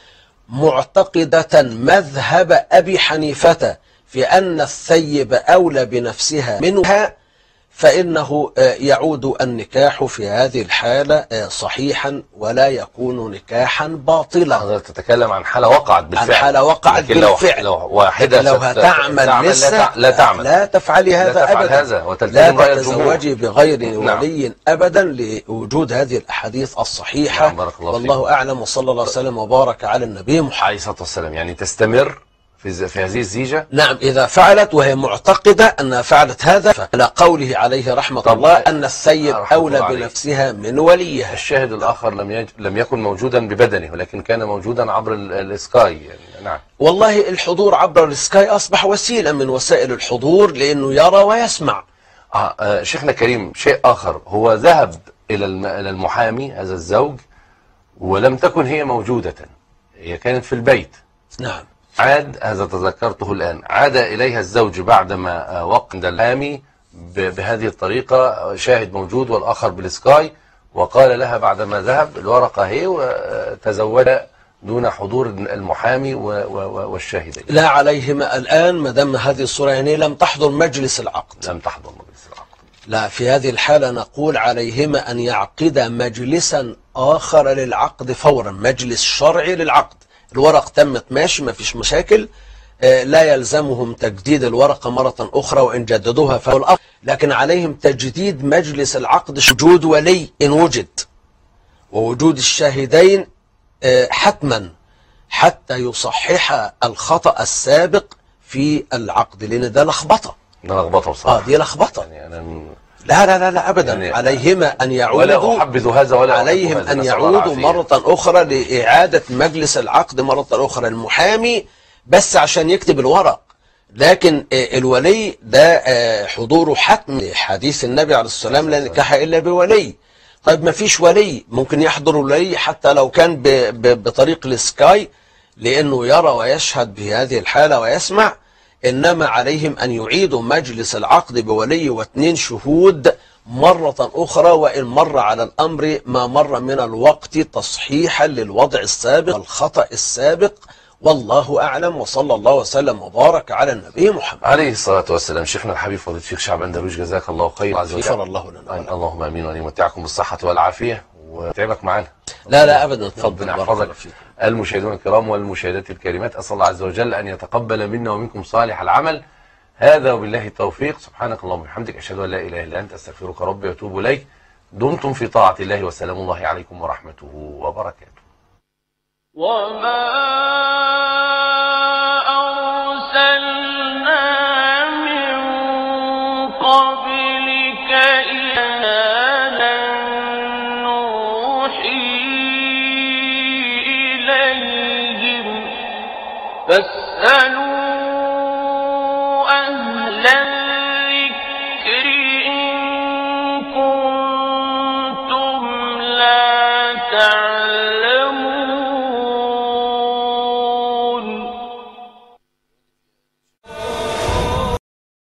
معتقدة مذهب أبي حنيفة في أن الثيب أولى بنفسها منها، فإنه يعود النكاح في هذه الحالة صحيحا ولا يكون نكاحا باطلا. حضرتك تتكلم عن حالة وقعت بالفعل، عن حالة وقعت بالفعل. لو واحدة لو هتعمل لسه لا تعمل، لا تفعلي هذا أبدا، لا تتزوجي بغير ولي أبدا لوجود هذه الأحاديث الصحيحة. والله أعلم، وصلى الله وسلم وبارك على النبي محمد عليه الصلاة والسلام. يعني تستمر في هذه الزيجة؟ نعم، إذا فعلت وهي معتقدة أنها فعلت هذا، فعلى قوله عليه رحمة الله أن الثيب أولى بنفسها من وليها. الشاهد الآخر لم يكن موجودا ببدنه، ولكن كان موجودا عبر السكاي يعني. نعم، والله الحضور عبر السكاي أصبح وسيلة من وسائل الحضور، لأنه يرى ويسمع. شيخنا الكريم، شيء آخر، هو ذهب إلى المحامي هذا الزوج ولم تكن هي موجودة، هي كانت في البيت. نعم، عاد، هذا تذكرته الآن، عاد إليها الزوج بعدما وقد المحامي بهذه الطريقة، شاهد موجود والآخر بالسكاي، وقال لها بعدما ذهب: الورقة هي، وتزوج دون حضور المحامي والشاهدين. لا عليهما الآن ما دام هذه الصورة، يعني لم تحضر مجلس العقد. لم تحضر مجلس العقد. لا، في هذه الحالة نقول عليهما أن يعقدا مجلسا آخر للعقد فورا، مجلس شرعي للعقد. الورق تمت ماشي، ما فيش مشاكل، لا يلزمهم تجديد الورقة مرة أخرى، وإن جددوها فهو الأفضل، لكن عليهم تجديد مجلس العقد، وجود ولي إن وجد، ووجود الشاهدين حتما حتى يصحح الخطأ السابق في العقد، لأن ده لخبطة. ده لخبطة بصراحة. دي لخبطة. يعني لا أبدا، يعني عليهما أن يعودوا، ولا أحبذ هذا ولا عليهم أن يعودوا مرة أخرى لإعادة مجلس العقد مرة أخرى، المحامي بس عشان يكتب الورق، لكن الولي ده حضوره حتم، حديث النبي عليه الصلاة والسلام: لا نكاح إلا بولي. طيب ما فيش ولي، ممكن يحضر الولي حتى لو كان بطريق السكاي، لأنه يرى ويشهد بهذه الحالة ويسمع، إنما عليهم أن يعيدوا مجلس العقد بولي واثنين شهود مرة أخرى، وإن مر على الأمر ما مر من الوقت تصحيحا للوضع السابق والخطأ السابق. والله أعلم، وصلى الله وسلم وبارك على النبي محمد عليه الصلاة والسلام. شيخنا الحبيب فضيلة الشيخ شعبان درويش، جزاك الله خير. غفر الله لنا. اللهم آمين، وأن يمتعكم بالصحة والعافية وتعبك معنا. لا أبدا، تفضل. يحفظك. المشاهدون الكرام والمشاهدات الكريمات، أسأل الله عز وجل أن يتقبل منا ومنكم صالح العمل. هذا وبالله التوفيق. سبحانك اللهم وبحمدك، أشهد أن لا إله إلا أنت، أستغفرك ربي وأتوب إليك. دمتم في طاعة الله، وسلام الله عليكم ورحمته وبركاته. وما أرسلنا من قبلك إلا نوحي إليهم فاسألوا